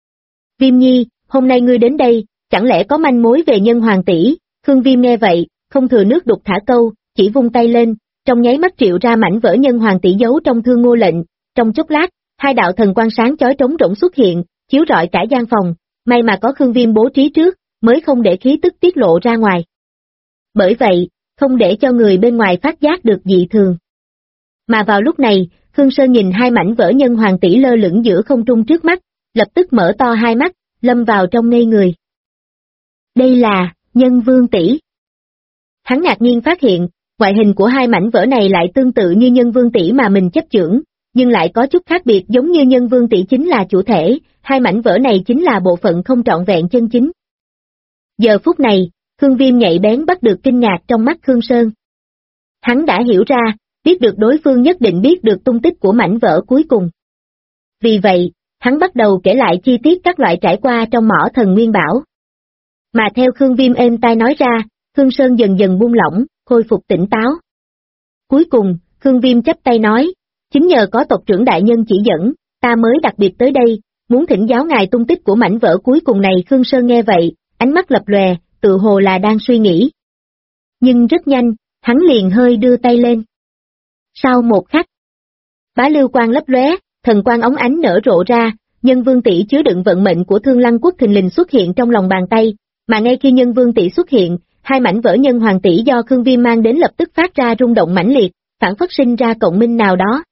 Viêm Nhi, hôm nay ngươi đến đây, chẳng lẽ có manh mối về Nhân Hoàng tỷ? Khương Viêm nghe vậy, không thừa nước đục thả câu, chỉ vung tay lên, trong nháy mắt triệu ra mảnh vỡ Nhân Hoàng tỷ giấu trong Thương Ngô lệnh, trong chốc lát, hai đạo thần quang sáng chói trống rỗng xuất hiện, chiếu rọi cả gian phòng, may mà có Khương Viêm bố trí trước, mới không để khí tức tiết lộ ra ngoài. Bởi vậy, không để cho người bên ngoài phát giác được dị thường. Mà vào lúc này, Khương Sơn nhìn hai mảnh vỡ Nhân Hoàng tỷ lơ lửng giữa không trung trước mắt, lập tức mở to hai mắt, lâm vào trong ngây người. Đây là Nhân Vương tỷ. Hắn ngạc nhiên phát hiện, ngoại hình của hai mảnh vỡ này lại tương tự như Nhân Vương tỷ mà mình chấp chưởng, nhưng lại có chút khác biệt, giống như Nhân Vương tỷ chính là chủ thể, hai mảnh vỡ này chính là bộ phận không trọn vẹn chân chính. Giờ phút này, Khương Viêm nhạy bén bắt được kinh ngạc trong mắt Khương Sơn. Hắn đã hiểu ra, biết được đối phương nhất định biết được tung tích của mảnh vỡ cuối cùng. Vì vậy, hắn bắt đầu kể lại chi tiết các loại trải qua trong mỏ thần nguyên bảo. Mà theo Khương Viêm êm tai nói ra, Khương Sơn dần dần buông lỏng, khôi phục tỉnh táo. Cuối cùng, Khương Viêm chắp tay nói, chính nhờ có tộc trưởng đại nhân chỉ dẫn, ta mới đặc biệt tới đây, muốn thỉnh giáo ngài tung tích của mảnh vỡ cuối cùng này. Khương Sơn nghe vậy, ánh mắt lập lòe, tự hồ là đang suy nghĩ. Nhưng rất nhanh, hắn liền hơi đưa tay lên. Sau một khắc, bá lưu quang lấp lóe, thần quang óng ánh nở rộ ra, nhân vương tỷ chứa đựng vận mệnh của Thương Lăng Quốc thình lình xuất hiện trong lòng bàn tay, mà ngay khi nhân vương tỷ xuất hiện, hai mảnh vỡ nhân hoàng tỷ do Khương Viêm mang đến lập tức phát ra rung động mãnh liệt, phản phất sinh ra cộng minh nào đó.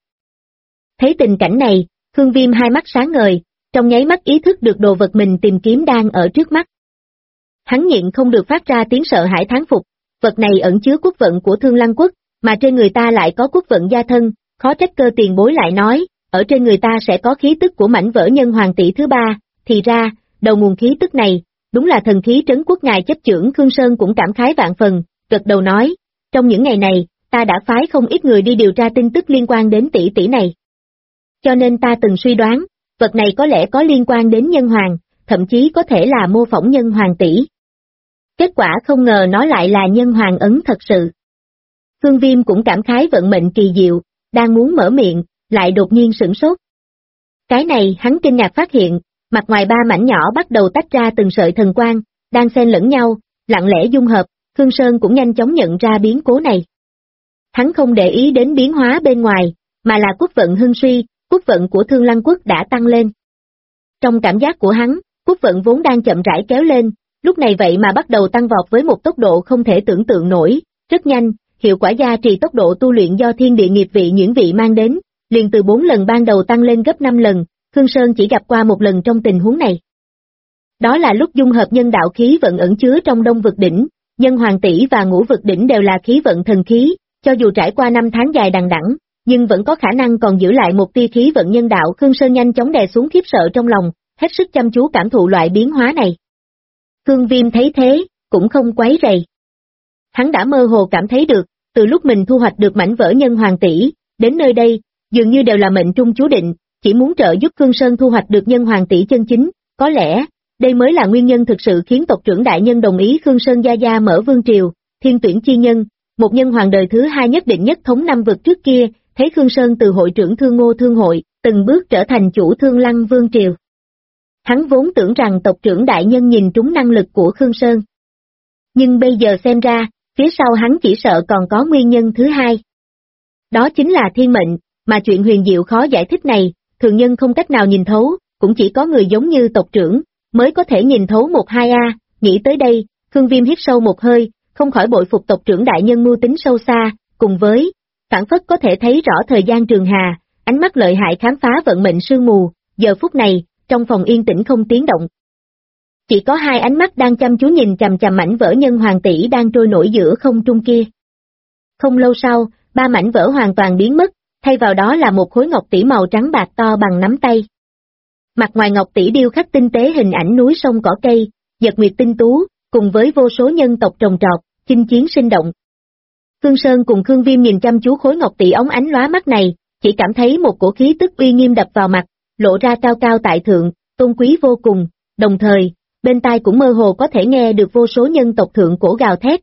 Thấy tình cảnh này, Khương Viêm hai mắt sáng ngời, trong nháy mắt ý thức được đồ vật mình tìm kiếm đang ở trước mắt. Hắn nhịn không được phát ra tiếng sợ hãi thán phục, vật này ẩn chứa quốc vận của Thương Lăng Quốc, mà trên người ta lại có quốc vận gia thân, khó trách cơ tiền bối lại nói, ở trên người ta sẽ có khí tức của mảnh vỡ nhân hoàng tỷ thứ ba, thì ra, đầu nguồn khí tức này, đúng là thần khí trấn quốc ngài chấp chưởng. Khương Sơn cũng cảm khái vạn phần, gật đầu nói, trong những ngày này, ta đã phái không ít người đi điều tra tin tức liên quan đến tỷ tỷ này. Cho nên ta từng suy đoán, vật này có lẽ có liên quan đến nhân hoàng, thậm chí có thể là mô phỏng nhân hoàng tỷ. Kết quả không ngờ nó lại là nhân hoàng ấn thật sự. Khương Viêm cũng cảm khái vận mệnh kỳ diệu, đang muốn mở miệng, lại đột nhiên sửng sốt. Cái này hắn kinh ngạc phát hiện, mặt ngoài ba mảnh nhỏ bắt đầu tách ra từng sợi thần quang, đang xen lẫn nhau, lặng lẽ dung hợp, Khương Sơn cũng nhanh chóng nhận ra biến cố này. Hắn không để ý đến biến hóa bên ngoài, mà là quốc vận hưng suy, quốc vận của Thương Lăng Quốc đã tăng lên. Trong cảm giác của hắn, quốc vận vốn đang chậm rãi kéo lên, lúc này vậy mà bắt đầu tăng vọt với một tốc độ không thể tưởng tượng nổi, rất nhanh, hiệu quả gia trì tốc độ tu luyện do thiên địa nghiệp vị nhuyễn vị mang đến, liền từ 4 lần ban đầu tăng lên gấp 5 lần, Khương Sơn chỉ gặp qua một lần trong tình huống này. Đó là lúc dung hợp nhân đạo khí vận ẩn chứa trong Đông Vực Đỉnh, nhân hoàng tỷ và ngũ vực đỉnh đều là khí vận thần khí, cho dù trải qua 5 tháng dài đằng đẵng, nhưng vẫn có khả năng còn giữ lại một tia khí vận nhân đạo. Khương Sơn nhanh chóng đè xuống khiếp sợ trong lòng, hết sức chăm chú cảm thụ loại biến hóa này. Khương Viêm thấy thế, cũng không quấy rầy. Hắn đã mơ hồ cảm thấy được, từ lúc mình thu hoạch được mảnh vỡ nhân hoàng tỷ, đến nơi đây, dường như đều là mệnh trung chú định, chỉ muốn trợ giúp Khương Sơn thu hoạch được nhân hoàng tỷ chân chính, có lẽ, đây mới là nguyên nhân thực sự khiến tộc trưởng đại nhân đồng ý Khương Sơn gia gia mở vương triều, thiên tuyển chi nhân, một nhân hoàng đời thứ hai nhất định nhất thống 5 vực trước kia, thấy Khương Sơn từ hội trưởng Thương Ngô Thương hội, từng bước trở thành chủ Thương Lăng vương triều. Hắn vốn tưởng rằng tộc trưởng đại nhân nhìn trúng năng lực của Khương Sơn. Nhưng bây giờ xem ra, phía sau hắn chỉ sợ còn có nguyên nhân thứ hai. Đó chính là thiên mệnh, mà chuyện huyền diệu khó giải thích này, thường nhân không cách nào nhìn thấu, cũng chỉ có người giống như tộc trưởng, mới có thể nhìn thấu 1-2. Nghĩ tới đây, Khương Viêm hít sâu một hơi, không khỏi bội phục tộc trưởng đại nhân mưu tính sâu xa, cùng với, phản phất có thể thấy rõ thời gian trường hà, ánh mắt lợi hại khám phá vận mệnh sương mù, giờ phút này, trong phòng yên tĩnh không tiếng động. Chỉ có hai ánh mắt đang chăm chú nhìn chằm chằm mảnh vỡ nhân hoàng tỷ đang trôi nổi giữa không trung kia. Không lâu sau, ba mảnh vỡ hoàn toàn biến mất, thay vào đó là một khối ngọc tỷ màu trắng bạc to bằng nắm tay. Mặt ngoài ngọc tỷ điêu khắc tinh tế hình ảnh núi sông cỏ cây, nhật nguyệt tinh tú, cùng với vô số nhân tộc trồng trọt, chinh chiến sinh động. Khương Sơn cùng Khương Viêm nhìn chăm chú khối ngọc tỷ óng ánh lóa mắt này, chỉ cảm thấy một cổ khí tức uy nghiêm đập vào mặt, lộ ra cao cao tại thượng, tôn quý vô cùng, đồng thời, bên tai cũng mơ hồ có thể nghe được vô số nhân tộc thượng cổ gào thét,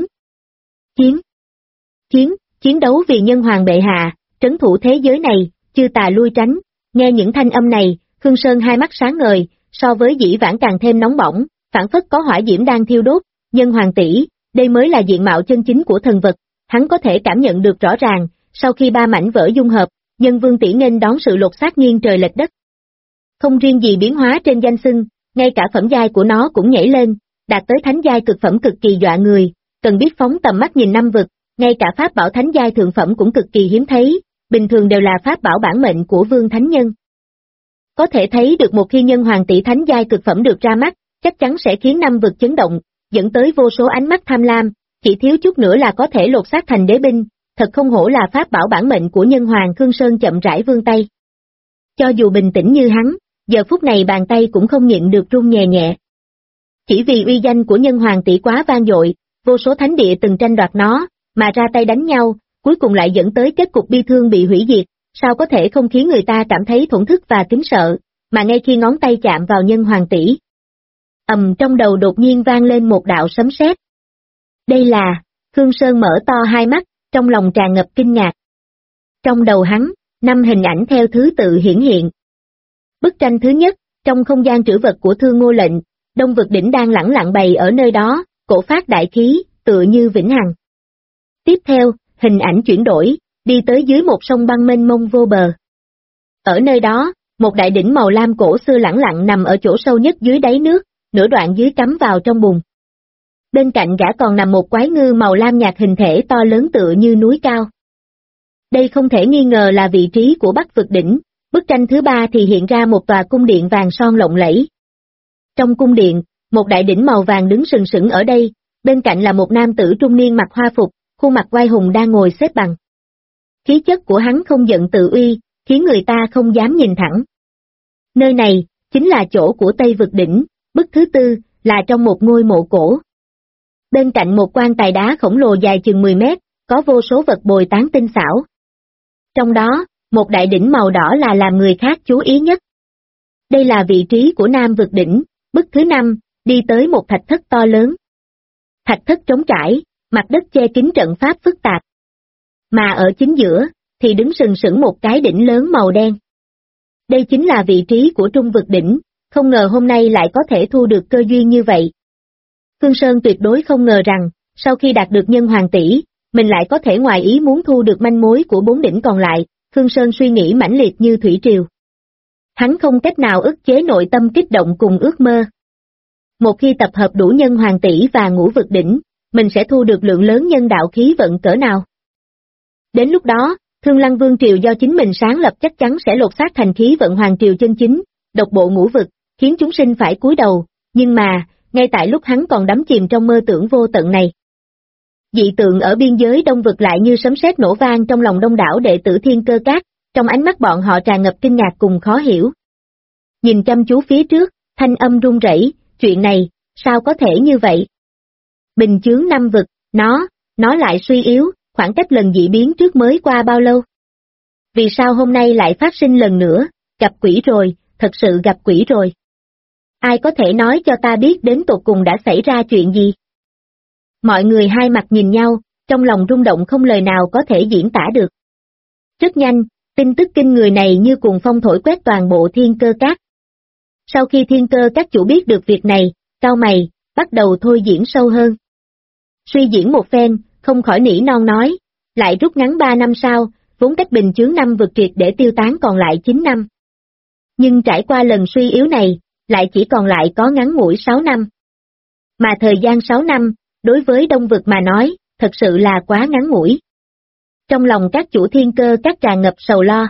chiến đấu vì nhân hoàng bệ hạ, trấn thủ thế giới này, chư tà lui tránh. Nghe những thanh âm này, Khương Sơn hai mắt sáng ngời, so với dĩ vãng càng thêm nóng bỏng, phảng phất có hỏa diễm đang thiêu đốt, nhân hoàng tỷ, đây mới là diện mạo chân chính của thần vật, hắn có thể cảm nhận được rõ ràng, sau khi ba mảnh vỡ dung hợp, nhân vương tỷ nên đón sự lột xác nghiêng trời lệch đất. Không riêng gì biến hóa trên danh xưng, ngay cả phẩm giai của nó cũng nhảy lên, đạt tới thánh giai cực phẩm cực kỳ dọa người, cần biết phóng tầm mắt nhìn 5 vực, ngay cả pháp bảo thánh giai thượng phẩm cũng cực kỳ hiếm thấy, bình thường đều là pháp bảo bản mệnh của vương thánh nhân. Có thể thấy được một khi nhân hoàng tỷ thánh giai cực phẩm được ra mắt, chắc chắn sẽ khiến 5 vực chấn động, dẫn tới vô số ánh mắt tham lam, chỉ thiếu chút nữa là có thể lột xác thành đế binh, thật không hổ là pháp bảo bản mệnh của nhân hoàng. Khương Sơn chậm rãi vươn tay. Cho dù bình tĩnh như hắn, giờ phút này bàn tay cũng không nhịn được run nhẹ nhẹ. Chỉ vì uy danh của nhân hoàng tỷ quá vang dội, vô số thánh địa từng tranh đoạt nó, mà ra tay đánh nhau, cuối cùng lại dẫn tới kết cục bi thương bị hủy diệt, sao có thể không khiến người ta cảm thấy thổn thức và kính sợ, mà ngay khi ngón tay chạm vào nhân hoàng tỷ. Trong đầu đột nhiên vang lên một đạo sấm sét. Đây là, Khương Sơn mở to hai mắt, trong lòng tràn ngập kinh ngạc. Trong đầu hắn, 5 hình ảnh theo thứ tự hiển hiện. Bức tranh thứ nhất, trong không gian trữ vật của Thương Ngô lệnh, Đông Vực Đỉnh đang lẳng lặng bày ở nơi đó, cổ phát đại khí, tựa như vĩnh hằng. Tiếp theo, hình ảnh chuyển đổi, đi tới dưới một sông băng mênh mông vô bờ. Ở nơi đó, một đại đỉnh màu lam cổ xưa lẳng lặng nằm ở chỗ sâu nhất dưới đáy nước, nửa đoạn dưới cắm vào trong bùn. Bên cạnh gã còn nằm một quái ngư màu lam nhạt hình thể to lớn tựa như núi cao. Đây không thể nghi ngờ là vị trí của Bắc Vực Đỉnh. Bức tranh thứ ba thì hiện ra một tòa cung điện vàng son lộng lẫy. Trong cung điện, một đại đỉnh màu vàng đứng sừng sững ở đây, bên cạnh là một nam tử trung niên mặc hoa phục, khuôn mặt oai hùng đang ngồi xếp bằng. Khí chất của hắn không giận tự uy, khiến người ta không dám nhìn thẳng. Nơi này, chính là chỗ của Tây Vực Đỉnh, bức thứ tư, là trong một ngôi mộ cổ. Bên cạnh một quan tài đá khổng lồ dài chừng 10 mét, có vô số vật bồi tán tinh xảo. Trong đó, một đại đỉnh màu đỏ là làm người khác chú ý nhất. Đây là vị trí của Nam Vực Đỉnh, bức thứ 5, đi tới một thạch thất to lớn. Thạch thất trống trải, mặt đất che kín trận pháp phức tạp. Mà ở chính giữa, thì đứng sừng sững một cái đỉnh lớn màu đen. Đây chính là vị trí của Trung Vực Đỉnh, không ngờ hôm nay lại có thể thu được cơ duyên như vậy. Phương Sơn tuyệt đối không ngờ rằng, sau khi đạt được nhân hoàng tỷ, mình lại có thể ngoài ý muốn thu được manh mối của 4 đỉnh còn lại. Phương Sơn suy nghĩ mãnh liệt như thủy triều. Hắn không cách nào ức chế nội tâm kích động cùng ước mơ. Một khi tập hợp đủ nhân hoàng tỷ và ngũ vực đỉnh, mình sẽ thu được lượng lớn nhân đạo khí vận cỡ nào. Đến lúc đó, Thương Lăng Vương Triều do chính mình sáng lập chắc chắn sẽ lột xác thành khí vận hoàng triều chân chính, độc bộ ngũ vực, khiến chúng sinh phải cúi đầu, nhưng mà, ngay tại lúc hắn còn đắm chìm trong mơ tưởng vô tận này. Dị tượng ở biên giới đông vực lại như sấm sét nổ vang trong lòng đông đảo đệ tử Thiên Cơ Các, trong ánh mắt bọn họ tràn ngập kinh ngạc cùng khó hiểu. Nhìn chăm chú phía trước, thanh âm run rẩy, chuyện này, sao có thể như vậy? Bình chướng 5 vực, nó lại suy yếu, khoảng cách lần dị biến trước mới qua bao lâu? Vì sao hôm nay lại phát sinh lần nữa, gặp quỷ rồi, thật sự gặp quỷ rồi. Ai có thể nói cho ta biết đến tột cùng đã xảy ra chuyện gì? Mọi người hai mặt nhìn nhau, trong lòng rung động không lời nào có thể diễn tả được. Rất nhanh, tin tức kinh người này như cuồng phong thổi quét toàn bộ Thiên Cơ Các. Sau khi Thiên Cơ Các chủ biết được việc này, cau mày, bắt đầu thôi diễn sâu hơn. Suy diễn một phen, không khỏi nỉ non nói, lại rút ngắn 3 năm sau, vốn cách bình chướng 5 vực triệt để tiêu tán còn lại 9 năm. Nhưng trải qua lần suy yếu này, lại chỉ còn lại có ngắn ngủi 6 năm. Mà thời gian 6 năm, đối với đông vực mà nói, thật sự là quá ngắn ngủi. Trong lòng các chủ Thiên Cơ Các tràn ngập sầu lo.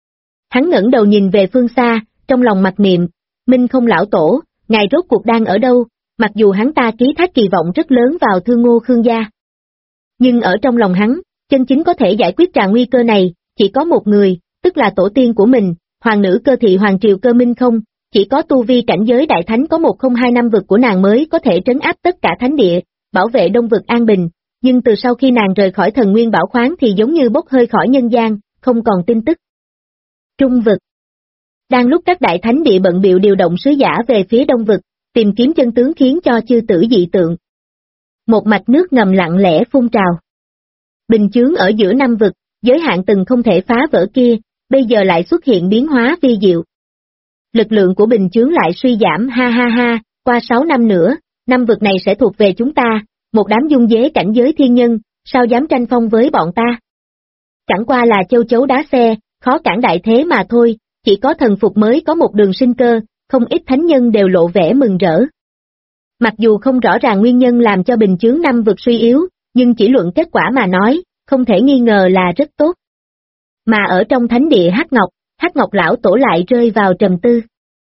Hắn ngẩng đầu nhìn về phương xa, trong lòng mặc niệm, Minh Không lão tổ, ngài rốt cuộc đang ở đâu, mặc dù hắn ta ký thác kỳ vọng rất lớn vào Thương Ngô Khương gia. Nhưng ở trong lòng hắn, chân chính có thể giải quyết tràn nguy cơ này, chỉ có một người, tức là tổ tiên của mình, hoàng nữ Cơ Thị Hoàng Triều Cơ Minh Không, chỉ có tu vi cảnh giới đại thánh có 102 năm vực của nàng mới có thể trấn áp tất cả thánh địa, bảo vệ đông vực an bình, nhưng từ sau khi nàng rời khỏi thần nguyên bảo khoáng thì giống như bốc hơi khỏi nhân gian, không còn tin tức. Trung vực. Đang lúc các đại thánh địa bận bịu điều động sứ giả về phía đông vực, tìm kiếm chân tướng khiến cho chư tử dị tượng. Một mạch nước ngầm lặng lẽ phun trào. Bình chướng ở giữa 5 vực, giới hạn từng không thể phá vỡ kia, bây giờ lại xuất hiện biến hóa vi diệu. Lực lượng của bình chướng lại suy giảm ha ha ha, qua 6 năm nữa, 5 vực này sẽ thuộc về chúng ta, một đám dung dế cảnh giới thiên nhân, sao dám tranh phong với bọn ta? Chẳng qua là châu chấu đá xe, khó cản đại thế mà thôi, chỉ có thần phục mới có một đường sinh cơ, không ít thánh nhân đều lộ vẻ mừng rỡ. Mặc dù không rõ ràng nguyên nhân làm cho bình chướng 5 vực suy yếu, nhưng chỉ luận kết quả mà nói, không thể nghi ngờ là rất tốt. Mà ở trong thánh địa Hắc Ngọc lão tổ lại rơi vào trầm tư.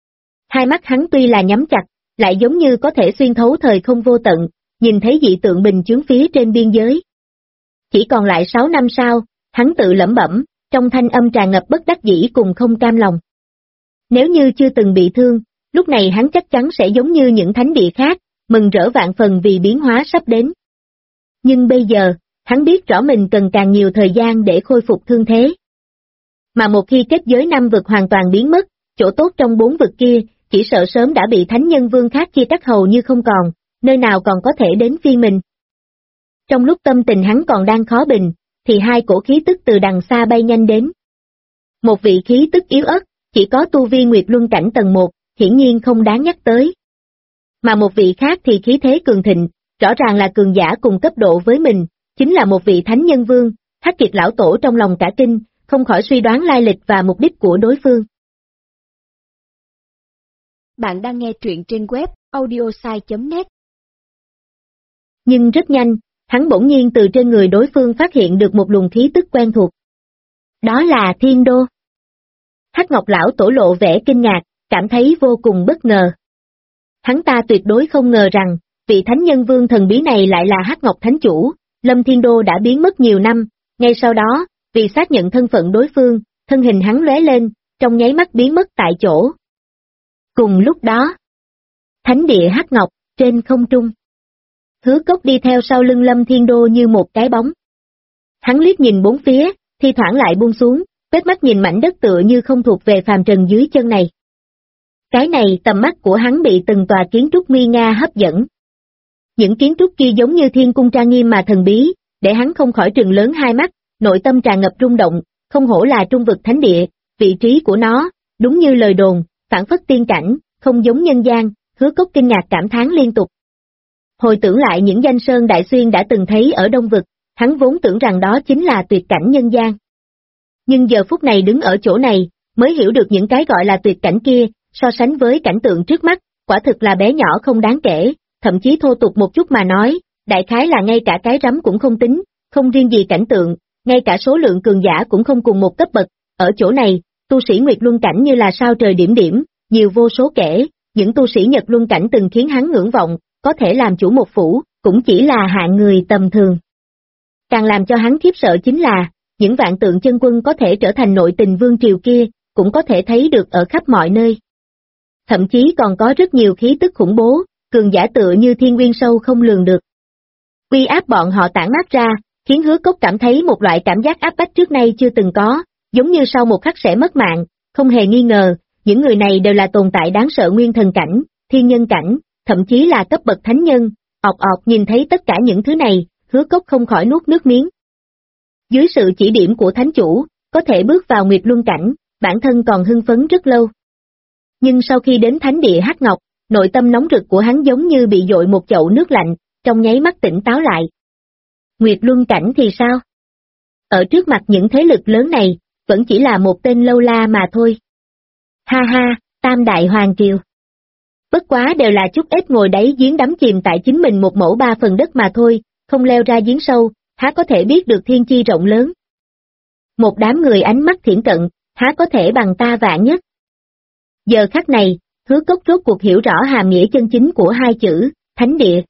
Hai mắt hắn tuy là nhắm chặt, lại giống như có thể xuyên thấu thời không vô tận, nhìn thấy dị tượng bình chướng phía trên biên giới. Chỉ còn lại 6 năm sau, hắn tự lẩm bẩm, trong thanh âm tràn ngập bất đắc dĩ cùng không cam lòng. Nếu như chưa từng bị thương, lúc này hắn chắc chắn sẽ giống như những thánh địa khác, mừng rỡ vạn phần vì biến hóa sắp đến. Nhưng bây giờ, hắn biết rõ mình cần càng nhiều thời gian để khôi phục thương thế. Mà một khi kết giới 5 vực hoàn toàn biến mất, chỗ tốt trong 4 vực kia, chỉ sợ sớm đã bị thánh nhân vương khác chia cắt hầu như không còn, nơi nào còn có thể đến phiên mình. Trong lúc tâm tình hắn còn đang khó bình, thì hai cổ khí tức từ đằng xa bay nhanh đến. Một vị khí tức yếu ớt, chỉ có tu vi Nguyệt Luân cảnh tầng 1, hiển nhiên không đáng nhắc tới. Mà một vị khác thì khí thế cường thịnh, rõ ràng là cường giả cùng cấp độ với mình, chính là một vị thánh nhân vương, Hắc Kiệt lão tổ trong lòng cả kinh, không khỏi suy đoán lai lịch và mục đích của đối phương. Bạn đang nghe truyện trên web audiosai.net. Nhưng rất nhanh, hắn bỗng nhiên từ trên người đối phương phát hiện được một luồng khí tức quen thuộc. Đó là Thiên Đô. Hắc Ngọc lão tổ lộ vẻ kinh ngạc, cảm thấy vô cùng bất ngờ. Hắn ta tuyệt đối không ngờ rằng, vị thánh nhân vương thần bí này lại là Hắc Ngọc thánh chủ. Lâm Thiên Đô đã biến mất nhiều năm, ngay sau đó, vì xác nhận thân phận đối phương, thân hình hắn lóe lên, trong nháy mắt biến mất tại chỗ. Cùng lúc đó, thánh địa Hắc Ngọc, trên không trung. Hứa Cốc đi theo sau lưng Lâm Thiên Đô như một cái bóng. Hắn liếc nhìn bốn phía, thi thoảng lại buông xuống, quét mắt nhìn mảnh đất tựa như không thuộc về phàm trần dưới chân này. Cái này tầm mắt của hắn bị từng tòa kiến trúc nguy nga hấp dẫn. Những kiến trúc kia giống như thiên cung trang nghiêm mà thần bí, để hắn không khỏi trừng lớn hai mắt, nội tâm tràn ngập rung động, không hổ là trung vực thánh địa, vị trí của nó, đúng như lời đồn, phảng phất tiên cảnh, không giống nhân gian. Hứa Cốc kinh ngạc cảm thán liên tục. Hồi tưởng lại những danh sơn đại xuyên đã từng thấy ở Đông Vực, hắn vốn tưởng rằng đó chính là tuyệt cảnh nhân gian. Nhưng giờ phút này đứng ở chỗ này, mới hiểu được những cái gọi là tuyệt cảnh kia, so sánh với cảnh tượng trước mắt, quả thực là bé nhỏ không đáng kể, thậm chí thô tục một chút mà nói, đại khái là ngay cả cái rắm cũng không tính, không riêng gì cảnh tượng, ngay cả số lượng cường giả cũng không cùng một cấp bậc. Ở chỗ này, tu sĩ Nguyệt Luân cảnh như là sao trời điểm điểm, nhiều vô số kể, những tu sĩ Nhật Luân cảnh từng khiến hắn ngưỡng vọng, có thể làm chủ một phủ, cũng chỉ là hạng người tầm thường. Càng làm cho hắn khiếp sợ chính là, những vạn tượng chân quân có thể trở thành nội tình vương triều kia, cũng có thể thấy được ở khắp mọi nơi. Thậm chí còn có rất nhiều khí tức khủng bố, cường giả tựa như thiên nguyên sâu không lường được. Uy áp bọn họ tản mát ra, khiến Hứa Cốc cảm thấy một loại cảm giác áp bách trước nay chưa từng có, giống như sau một khắc sẽ mất mạng, không hề nghi ngờ, những người này đều là tồn tại đáng sợ nguyên thần cảnh, thiên nhân cảnh, thậm chí là cấp bậc thánh nhân. Nhìn thấy tất cả những thứ này, Hứa Cốc không khỏi nuốt nước miếng. Dưới sự chỉ điểm của thánh chủ, có thể bước vào Nguyệt Luân cảnh, bản thân còn hưng phấn rất lâu. Nhưng sau khi đến thánh địa Hắc Ngọc, nội tâm nóng rực của hắn giống như bị dội một chậu nước lạnh, trong nháy mắt tỉnh táo lại. Nguyệt Luân cảnh thì sao? Ở trước mặt những thế lực lớn này, vẫn chỉ là một tên lâu la mà thôi. Ha ha, Tam Đại Hoàng Triều. Bất quá đều là chút ít ngồi đáy giếng đắm chìm tại chính mình một mẫu ba phần đất mà thôi, không leo ra giếng sâu, há có thể biết được thiên chi rộng lớn. Một đám người ánh mắt thiển cận, há có thể bằng ta vạn nhất. Giờ khắc này, Hứa Cốc rốt cuộc hiểu rõ hàm nghĩa chân chính của hai chữ, thánh địa.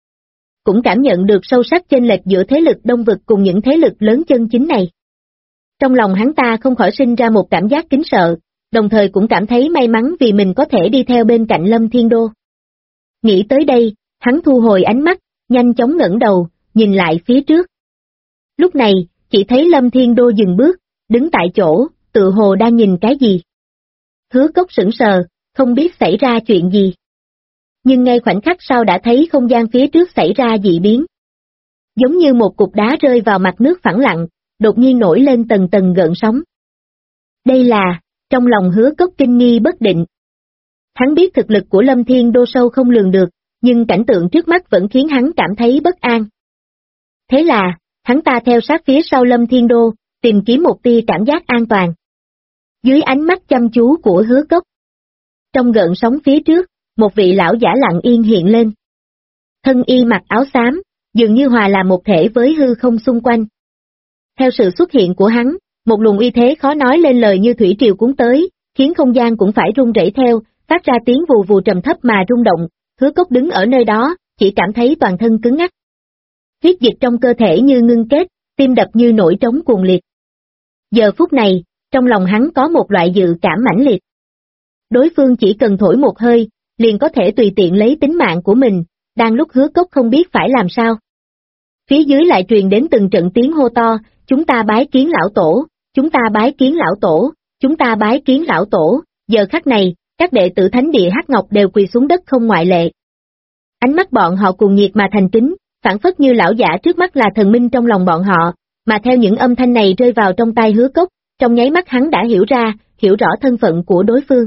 Cũng cảm nhận được sâu sắc chênh lệch giữa thế lực Đông Vực cùng những thế lực lớn chân chính này. Trong lòng hắn ta không khỏi sinh ra một cảm giác kính sợ, đồng thời cũng cảm thấy may mắn vì mình có thể đi theo bên cạnh Lâm Thiên Đô. Nghĩ tới đây, hắn thu hồi ánh mắt, nhanh chóng ngẩng đầu, nhìn lại phía trước. Lúc này, chỉ thấy Lâm Thiên Đô dừng bước, đứng tại chỗ, tự hồ đang nhìn cái gì. Hứa Cốc sững sờ, không biết xảy ra chuyện gì. Nhưng ngay khoảnh khắc sau đã thấy không gian phía trước xảy ra dị biến. Giống như một cục đá rơi vào mặt nước phẳng lặng, đột nhiên nổi lên tầng tầng gợn sóng. Đây là, trong lòng Hứa Cốc kinh nghi bất định. Hắn biết thực lực của Lâm Thiên Đô sâu không lường được, nhưng cảnh tượng trước mắt vẫn khiến hắn cảm thấy bất an. Thế là, hắn ta theo sát phía sau Lâm Thiên Đô, tìm kiếm một tia cảm giác an toàn. Dưới ánh mắt chăm chú của Hứa Cốc, trong gợn sóng phía trước, một vị lão giả lặng yên hiện lên. Thân y mặc áo xám, dường như hòa làm một thể với hư không xung quanh. Theo sự xuất hiện của hắn, một luồng uy thế khó nói lên lời như thủy triều cuốn tới, khiến không gian cũng phải rung rẩy theo, phát ra tiếng vù vù trầm thấp mà rung động. Hứa Cốc đứng ở nơi đó, chỉ cảm thấy toàn thân cứng ngắc. Huyết dịch trong cơ thể như ngưng kết, tim đập như nổi trống cuồng liệt. Giờ phút này, trong lòng hắn có một loại dự cảm mãnh liệt. Đối phương chỉ cần thổi một hơi, liền có thể tùy tiện lấy tính mạng của mình, đang lúc Hứa Cốc không biết phải làm sao. Phía dưới lại truyền đến từng trận tiếng hô to, chúng ta bái kiến lão tổ, chúng ta bái kiến lão tổ, chúng ta bái kiến lão tổ. Giờ khắc này, các đệ tử thánh địa Hắc Ngọc đều quỳ xuống đất không ngoại lệ. Ánh mắt bọn họ cuồng nhiệt mà thành kính, phảng phất như lão giả trước mắt là thần minh trong lòng bọn họ, mà theo những âm thanh này rơi vào trong tai Hứa Cốc, trong nháy mắt hắn đã hiểu rõ thân phận của đối phương.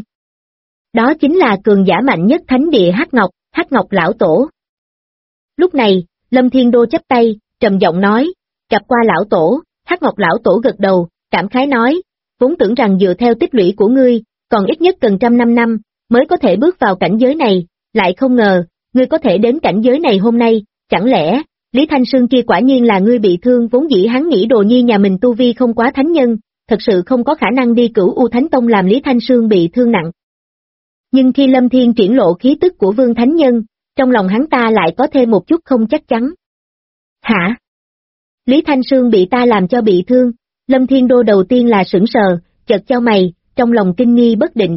Đó chính là cường giả mạnh nhất thánh địa Hắc Ngọc lão tổ. Lúc này, Lâm Thiên Đô chắp tay, trầm giọng nói, gặp qua lão tổ. Hắc Ngọc lão tổ gật đầu, cảm khái nói, vốn tưởng rằng dựa theo tích lũy của ngươi, còn ít nhất cần 100 năm mới có thể bước vào cảnh giới này, lại không ngờ, ngươi có thể đến cảnh giới này hôm nay, chẳng lẽ, Lý Thanh Sương kia quả nhiên là ngươi bị thương, vốn dĩ hắn nghĩ Đồ Nhi nhà mình tu vi không quá thánh nhân, thật sự không có khả năng đi Cửu U Thánh Tông làm Lý Thanh Sương bị thương nặng. Nhưng khi Lâm Thiên triển lộ khí tức của Vương Thánh Nhân, trong lòng hắn ta lại có thêm một chút không chắc chắn. Hả? Lý Thanh Sương bị ta làm cho bị thương, Lâm Thiên Đô đầu tiên là sững sờ, chợt chau mày, trong lòng kinh nghi bất định.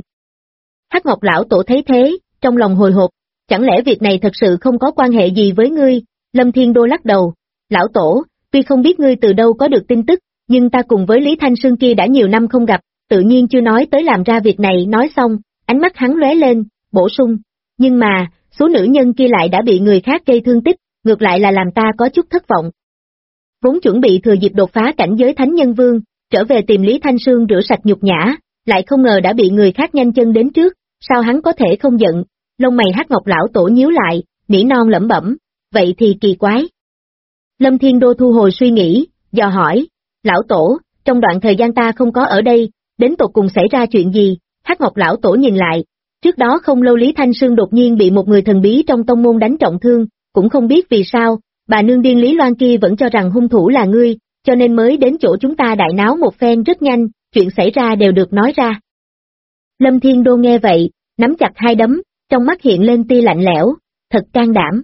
Hắc Ngọc lão tổ thấy thế, trong lòng hồi hộp, chẳng lẽ việc này thật sự không có quan hệ gì với ngươi? Lâm Thiên Đô lắc đầu, lão tổ, tuy không biết ngươi từ đâu có được tin tức, nhưng ta cùng với Lý Thanh Sương kia đã nhiều năm không gặp, tự nhiên chưa nói tới làm ra việc này. Nói xong, ánh mắt hắn lóe lên, bổ sung, nhưng mà, số nữ nhân kia lại đã bị người khác gây thương tích, ngược lại là làm ta có chút thất vọng. Vốn chuẩn bị thừa dịp đột phá cảnh giới Thánh Nhân Vương, trở về tìm Lý Thanh Sương rửa sạch nhục nhã, lại không ngờ đã bị người khác nhanh chân đến trước, sao hắn có thể không giận? Lông mày Hắc Ngọc lão tổ nhíu lại, nỉ non lẩm bẩm, vậy thì kỳ quái. Lâm Thiên Đô thu hồi suy nghĩ, dò hỏi, lão tổ, trong đoạn thời gian ta không có ở đây, đến tột cùng xảy ra chuyện gì? Hắc Ngọc lão tổ nhìn lại, trước đó không lâu Lý Thanh Sương đột nhiên bị một người thần bí trong tông môn đánh trọng thương, cũng không biết vì sao, bà nương điên Lý Loan kia vẫn cho rằng hung thủ là ngươi, cho nên mới đến chỗ chúng ta đại náo một phen rất nhanh, chuyện xảy ra đều được nói ra. Lâm Thiên Đô nghe vậy, nắm chặt hai đấm, trong mắt hiện lên tia lạnh lẽo, thật can đảm.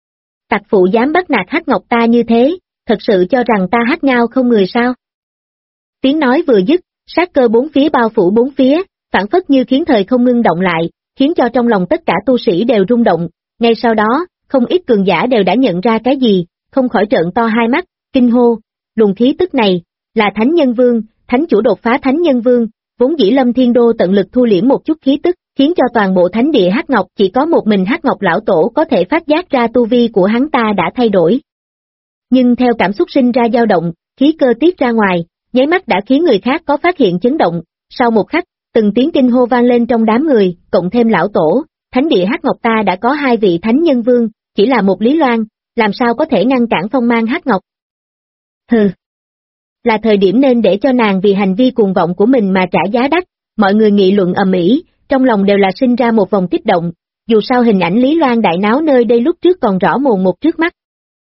Tặc phụ dám bắt nạt Hắc Ngọc ta như thế, thật sự cho rằng ta Hắc Ngao không người sao? Tiếng nói vừa dứt, sát cơ bốn phía bao phủ bốn phía, phảng phất như khiến thời không ngưng động lại, khiến cho trong lòng tất cả tu sĩ đều rung động, ngay sau đó, không ít cường giả đều đã nhận ra cái gì, không khỏi trợn to hai mắt, kinh hô, luồng khí tức này, là Thánh Nhân Vương, thánh chủ đột phá Thánh Nhân Vương, vốn dĩ Lâm Thiên Đô tận lực thu liễm một chút khí tức, khiến cho toàn bộ thánh địa Hắc Ngọc chỉ có một mình Hắc Ngọc lão tổ có thể phát giác ra tu vi của hắn ta đã thay đổi. Nhưng theo cảm xúc sinh ra dao động, khí cơ tiết ra ngoài, nháy mắt đã khiến người khác có phát hiện chấn động, sau một khắc, từng tiếng kinh hô vang lên trong đám người, cộng thêm lão tổ, thánh địa Hắc Ngọc ta đã có hai vị Thánh Nhân Vương, chỉ là một Lý Loan, làm sao có thể ngăn cản phong mang Hắc Ngọc? Hừ. Là thời điểm nên để cho nàng vì hành vi cuồng vọng của mình mà trả giá đắt, mọi người nghị luận ầm ĩ, trong lòng đều là sinh ra một vòng kích động, dù sao hình ảnh Lý Loan đại náo nơi đây lúc trước còn rõ mồn một trước mắt.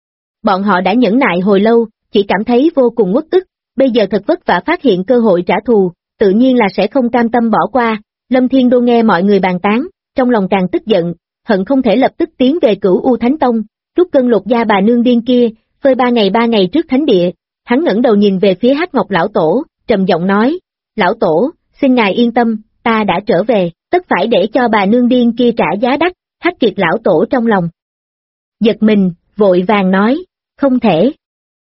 Bọn họ đã nhẫn nại hồi lâu, chỉ cảm thấy vô cùng uất ức, bây giờ thật vất vả phát hiện cơ hội trả thù, tự nhiên là sẽ không cam tâm bỏ qua. Lâm Thiên Đô nghe mọi người bàn tán, trong lòng càng tức giận, hận không thể lập tức tiến về Cửu U Thánh Tông, rút cân lột da bà nương điên kia, phơi 3 ngày trước thánh địa. Hắn ngẩng đầu nhìn về phía Hắc Ngọc lão tổ, trầm giọng nói, lão tổ, xin ngài yên tâm, ta đã trở về, tất phải để cho bà nương điên kia trả giá đắt. Hắc Kiệt lão tổ trong lòng giật mình, vội vàng nói, không thể.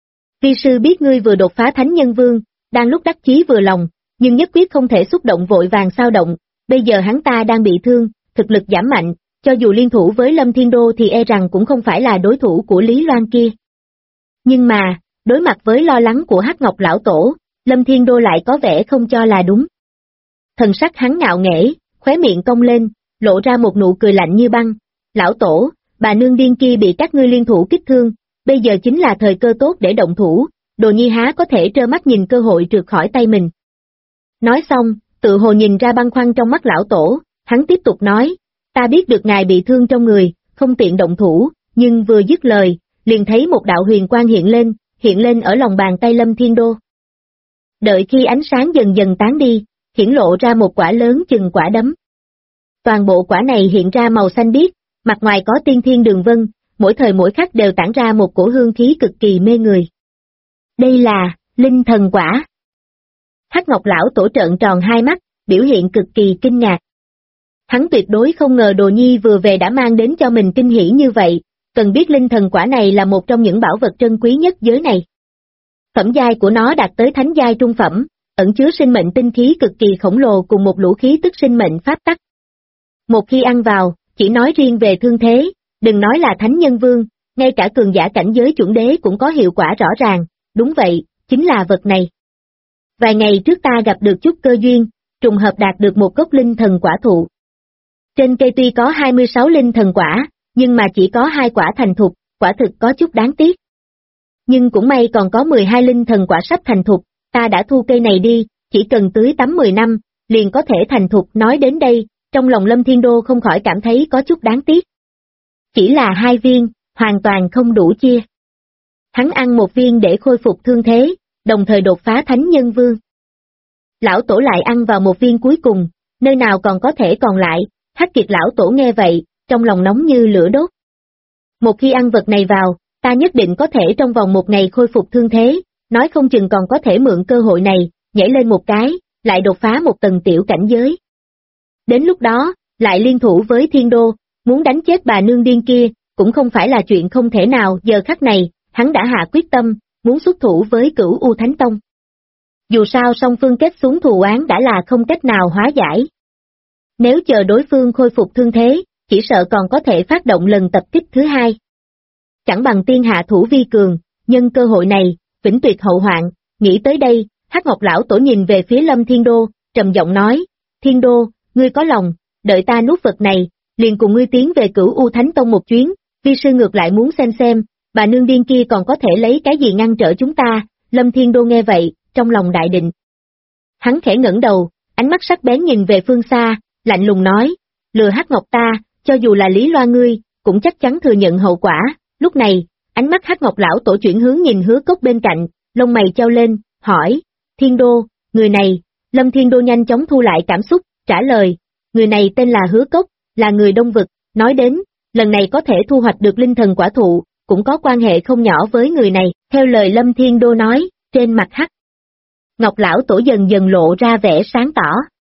Vi sư biết ngươi vừa đột phá Thánh Nhân Vương, đang lúc đắc chí vừa lòng, nhưng nhất quyết không thể xúc động vội vàng sao động, bây giờ hắn ta đang bị thương, thực lực giảm mạnh, cho dù liên thủ với Lâm Thiên Đô thì e rằng cũng không phải là đối thủ của Lý Loan kia. Nhưng mà, đối mặt với lo lắng của Hắc Ngọc lão tổ, Lâm Thiên Đô lại có vẻ không cho là đúng. Thần sắc hắn ngạo nghễ, khóe miệng cong lên, lộ ra một nụ cười lạnh như băng, lão tổ, bà nương điên kia bị các ngươi liên thủ kích thương, bây giờ chính là thời cơ tốt để động thủ, Đồ Nhi há có thể trơ mắt nhìn cơ hội trượt khỏi tay mình. Nói xong, tự hồ nhìn ra băn khoăn trong mắt lão tổ, hắn tiếp tục nói, ta biết được ngài bị thương trong người, không tiện động thủ, nhưng vừa dứt lời, liền thấy một đạo huyền quang hiện lên ở lòng bàn tay Lâm Thiên Đô. Đợi khi ánh sáng dần dần tán đi, hiển lộ ra một quả lớn chừng quả đấm. Toàn bộ quả này hiện ra màu xanh biếc, mặt ngoài có tiên thiên đường vân, mỗi thời mỗi khắc đều tản ra một cổ hương khí cực kỳ mê người. Đây là linh thần quả. Hắc Ngọc lão tổ trợn tròn hai mắt, biểu hiện cực kỳ kinh ngạc. Hắn tuyệt đối không ngờ Đồ Nhi vừa về đã mang đến cho mình kinh hỉ như vậy, cần biết linh thần quả này là một trong những bảo vật trân quý nhất giới này. Phẩm giai của nó đạt tới thánh giai trung phẩm, ẩn chứa sinh mệnh tinh khí cực kỳ khổng lồ cùng một lũ khí tức sinh mệnh pháp tắc. Một khi ăn vào, chỉ nói riêng về thương thế, đừng nói là Thánh Nhân Vương, ngay cả cường giả cảnh giới chuẩn đế cũng có hiệu quả rõ ràng, đúng vậy, chính là vật này. Vài ngày trước ta gặp được chút cơ duyên, trùng hợp đạt được một gốc linh thần quả thụ. Trên cây tuy có 26 linh thần quả, nhưng mà chỉ có 2 quả thành thục, quả thực có chút đáng tiếc. nhưng cũng may còn có 12 linh thần quả sắp thành thục, ta đã thu cây này đi, chỉ cần tưới tắm 10 năm, liền có thể thành thục. Nói đến đây, trong lòng Lâm Thiên Đô không khỏi cảm thấy có chút đáng tiếc. Chỉ là 2 viên, hoàn toàn không đủ chia. Hắn ăn 1 viên để khôi phục thương thế, đồng thời đột phá Thánh Nhân Vương. Lão Tổ lại ăn vào 1 viên cuối cùng, nơi nào còn có thể còn lại. Hắc Kiệt Lão Tổ nghe vậy, trong lòng nóng như lửa đốt. Một khi ăn vật này vào, ta nhất định có thể trong vòng 1 ngày khôi phục thương thế, nói không chừng còn có thể mượn cơ hội này, nhảy lên một cái, lại đột phá 1 tầng tiểu cảnh giới. Đến lúc đó, lại liên thủ với Thiên Đô, muốn đánh chết bà nương điên kia, cũng không phải là chuyện không thể nào. Giờ khắc này, hắn đã hạ quyết tâm, muốn xuất thủ với Cửu U Thánh Tông. Dù sao song phương kết xuống thù oán đã là không cách nào hóa giải. Nếu chờ đối phương khôi phục thương thế, chỉ sợ còn có thể phát động lần tập kích thứ 2. Chẳng bằng tiên hạ thủ vi cường, nhân cơ hội này, vĩnh tuyệt hậu hoạn. Nghĩ tới đây, Hắc Ngọc Lão Tổ nhìn về phía Lâm Thiên Đô, trầm giọng nói, Thiên Đô, ngươi có lòng, đợi ta nuốt vật này, liền cùng ngươi tiến về Cửu U Thánh Tông một chuyến, vi sư ngược lại muốn xem, bà nương điên kia còn có thể lấy cái gì ngăn trở chúng ta. Lâm Thiên Đô nghe vậy, trong lòng đại định. Hắn khẽ ngẩng đầu, ánh mắt sắc bén nhìn về phương xa, lạnh lùng nói, lừa Hắc Ngọc ta, cho dù là Lý Loa ngươi, cũng chắc chắn thừa nhận hậu quả. Lúc này, ánh mắt Hắc Ngọc Lão Tổ chuyển hướng nhìn Hứa Cốc bên cạnh, lông mày trao lên, hỏi, Thiên Đô, người này. Lâm Thiên Đô nhanh chóng thu lại cảm xúc, trả lời, người này tên là Hứa Cốc, là người Đông Vực. Nói đến, lần này có thể thu hoạch được linh thần quả thụ, cũng có quan hệ không nhỏ với người này. Theo lời Lâm Thiên Đô nói, trên mặt Hắc Ngọc Lão Tổ dần dần lộ ra vẻ sáng tỏ.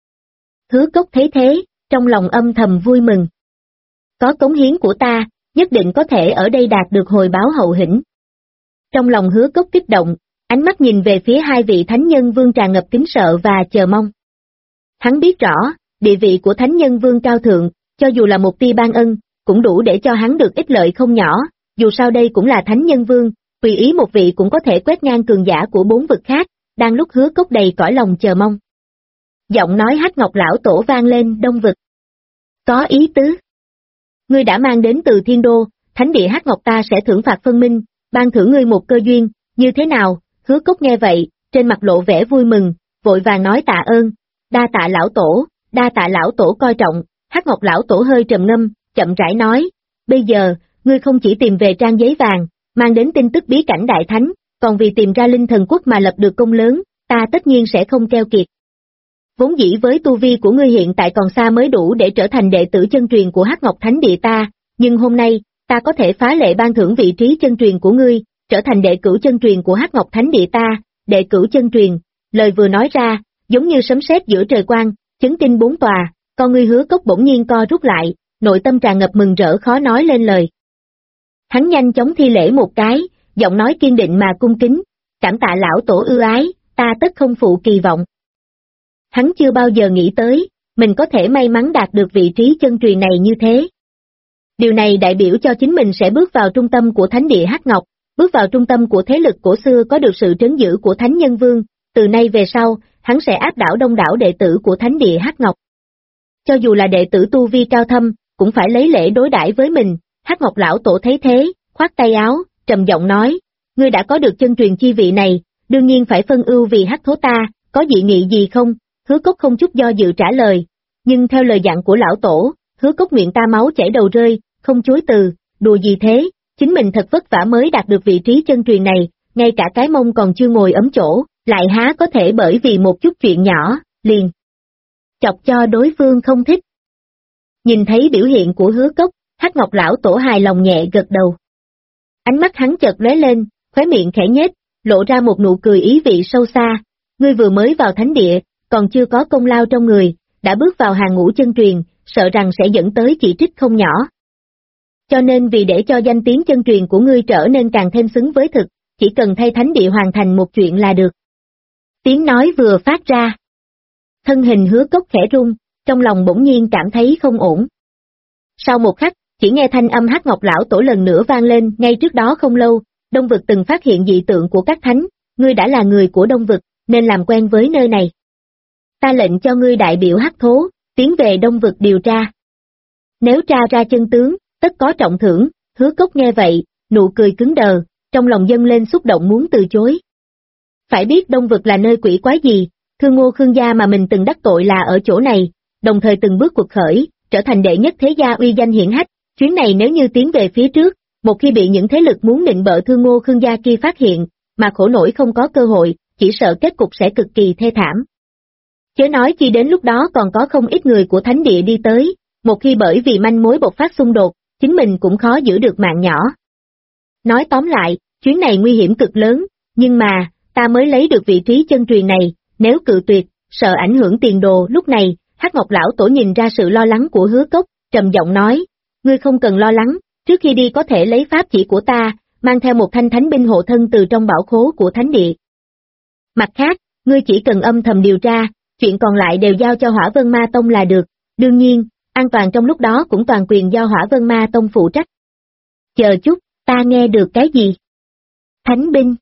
Hứa Cốc thấy thế, trong lòng âm thầm vui mừng. Có cống hiến của ta, nhất định có thể ở đây đạt được hồi báo hậu hĩnh. Trong lòng Hứa Cốc kích động, ánh mắt nhìn về phía 2 vị Thánh Nhân Vương tràn ngập kính sợ và chờ mong. Hắn biết rõ, địa vị của Thánh Nhân Vương cao thượng, cho dù là một tia ban ân, cũng đủ để cho hắn được ích lợi không nhỏ. Dù sao đây cũng là Thánh Nhân Vương, tùy ý một vị cũng có thể quét ngang cường giả của 4 vực khác. Đang lúc Hứa Cốc đầy cõi lòng chờ mong, giọng nói Hắc Ngọc Lão Tổ vang lên, Đông Vực. Có ý tứ. Ngươi đã mang đến từ Thiên Đô, Thánh Địa Hắc Ngọc ta sẽ thưởng phạt phân minh, ban thưởng ngươi một cơ duyên, như thế nào? Hứa Cốc nghe vậy, trên mặt lộ vẻ vui mừng, vội vàng nói tạ ơn, đa tạ Lão Tổ, đa tạ Lão Tổ coi trọng. Hắc Ngọc Lão Tổ hơi trầm ngâm, chậm rãi nói, bây giờ, ngươi không chỉ tìm về trang giấy vàng, mang đến tin tức bí cảnh Đại Thánh, còn vì tìm ra linh thần quốc mà lập được công lớn, ta tất nhiên sẽ không keo kiệt. Vốn dĩ với tu vi của ngươi hiện tại còn xa mới đủ để trở thành đệ tử chân truyền của Hắc Ngọc Thánh Địa ta, nhưng hôm nay, ta có thể phá lệ ban thưởng vị trí chân truyền của ngươi, trở thành đệ cửu chân truyền của Hắc Ngọc Thánh Địa ta. Đệ cửu chân truyền, lời vừa nói ra, giống như sấm sét giữa trời quang, chấn kinh 4 tòa, con ngươi Hứa Cốc bỗng nhiên co rút lại, nội tâm tràn ngập mừng rỡ khó nói lên lời. Hắn nhanh chóng thi lễ một cái, giọng nói kiên định mà cung kính, cảm tạ Lão Tổ ưu ái, ta tất không phụ kỳ vọng. Hắn chưa bao giờ nghĩ tới, mình có thể may mắn đạt được vị trí chân truyền này như thế. Điều này đại biểu cho chính mình sẽ bước vào trung tâm của Thánh Địa Hắc Ngọc, bước vào trung tâm của thế lực cổ xưa có được sự trấn giữ của Thánh Nhân Vương, từ nay về sau, hắn sẽ áp đảo đông đảo đệ tử của Thánh Địa Hắc Ngọc. Cho dù là đệ tử tu vi cao thâm, cũng phải lấy lễ đối đãi với mình. Hắc Ngọc Lão Tổ thấy thế, khoát tay áo, trầm giọng nói, ngươi đã có được chân truyền chi vị này, đương nhiên phải phân ưu vì Hắc Thố ta, có dị nghị gì không? Hứa Cốc không chút do dự trả lời, nhưng theo lời dặn của Lão Tổ, Hứa Cốc nguyện ta máu chảy đầu rơi, không chối từ. Đùa gì thế, chính mình thật vất vả mới đạt được vị trí chân truyền này, ngay cả cái mông còn chưa ngồi ấm chỗ, lại há có thể bởi vì một chút chuyện nhỏ, liền chọc cho đối phương không thích. Nhìn thấy biểu hiện của Hứa Cốc, Hắc Ngọc Lão Tổ hài lòng nhẹ gật đầu. Ánh mắt hắn chợt lóe lên, khóe miệng khẽ nhếch, lộ ra một nụ cười ý vị sâu xa. Ngươi vừa mới vào thánh địa, còn chưa có công lao trong người, đã bước vào hàng ngũ chân truyền, sợ rằng sẽ dẫn tới chỉ trích không nhỏ. Cho nên vì để cho danh tiếng chân truyền của ngươi trở nên càng thêm xứng với thực, chỉ cần thay thánh địa hoàn thành một chuyện là được. Tiếng nói vừa phát ra. Thân hình Hứa Cốc khẽ rung, trong lòng bỗng nhiên cảm thấy không ổn. Sau một khắc, chỉ nghe thanh âm Hắc Ngọc Lão Tổ lần nữa vang lên. Ngay trước đó không lâu, Đông Vực từng phát hiện dị tượng của các thánh, ngươi đã là người của Đông Vực, nên làm quen với nơi này. Ta lệnh cho ngươi đại biểu Hắc Thố, tiến về Đông Vực điều tra. Nếu tra ra chân tướng, tất có trọng thưởng. Hứa Cốc nghe vậy, nụ cười cứng đờ, trong lòng dâng lên xúc động muốn từ chối. Phải biết Đông Vực là nơi quỷ quái gì, Thương Ngô Khương gia mà mình từng đắc tội là ở chỗ này, đồng thời từng bước quật khởi, trở thành đệ nhất thế gia uy danh hiển hách, chuyến này nếu như tiến về phía trước, một khi bị những thế lực muốn nịnh bợ Thương Ngô Khương gia kia phát hiện, mà khổ nổi không có cơ hội, chỉ sợ kết cục sẽ cực kỳ thê thảm. Chớ nói chi đến lúc đó còn có không ít người của thánh địa đi tới, một khi bởi vì manh mối bộc phát xung đột, chính mình cũng khó giữ được mạng nhỏ. Nói tóm lại, chuyến này nguy hiểm cực lớn, nhưng mà, ta mới lấy được vị trí chân truyền này, nếu cự tuyệt, sợ ảnh hưởng tiền đồ. Lúc này, Hắc Ngọc lão tổ nhìn ra sự lo lắng của Hứa Cốc, trầm giọng nói, ngươi không cần lo lắng, trước khi đi có thể lấy pháp chỉ của ta, mang theo một thanh thánh binh hộ thân từ trong bảo khố của thánh địa. Mặt khác, ngươi chỉ cần âm thầm điều tra, chuyện còn lại đều giao cho Hỏa Vân Ma Tông là được, đương nhiên, an toàn trong lúc đó cũng toàn quyền do Hỏa Vân Ma Tông phụ trách. Chờ chút, ta nghe được cái gì? Thánh binh.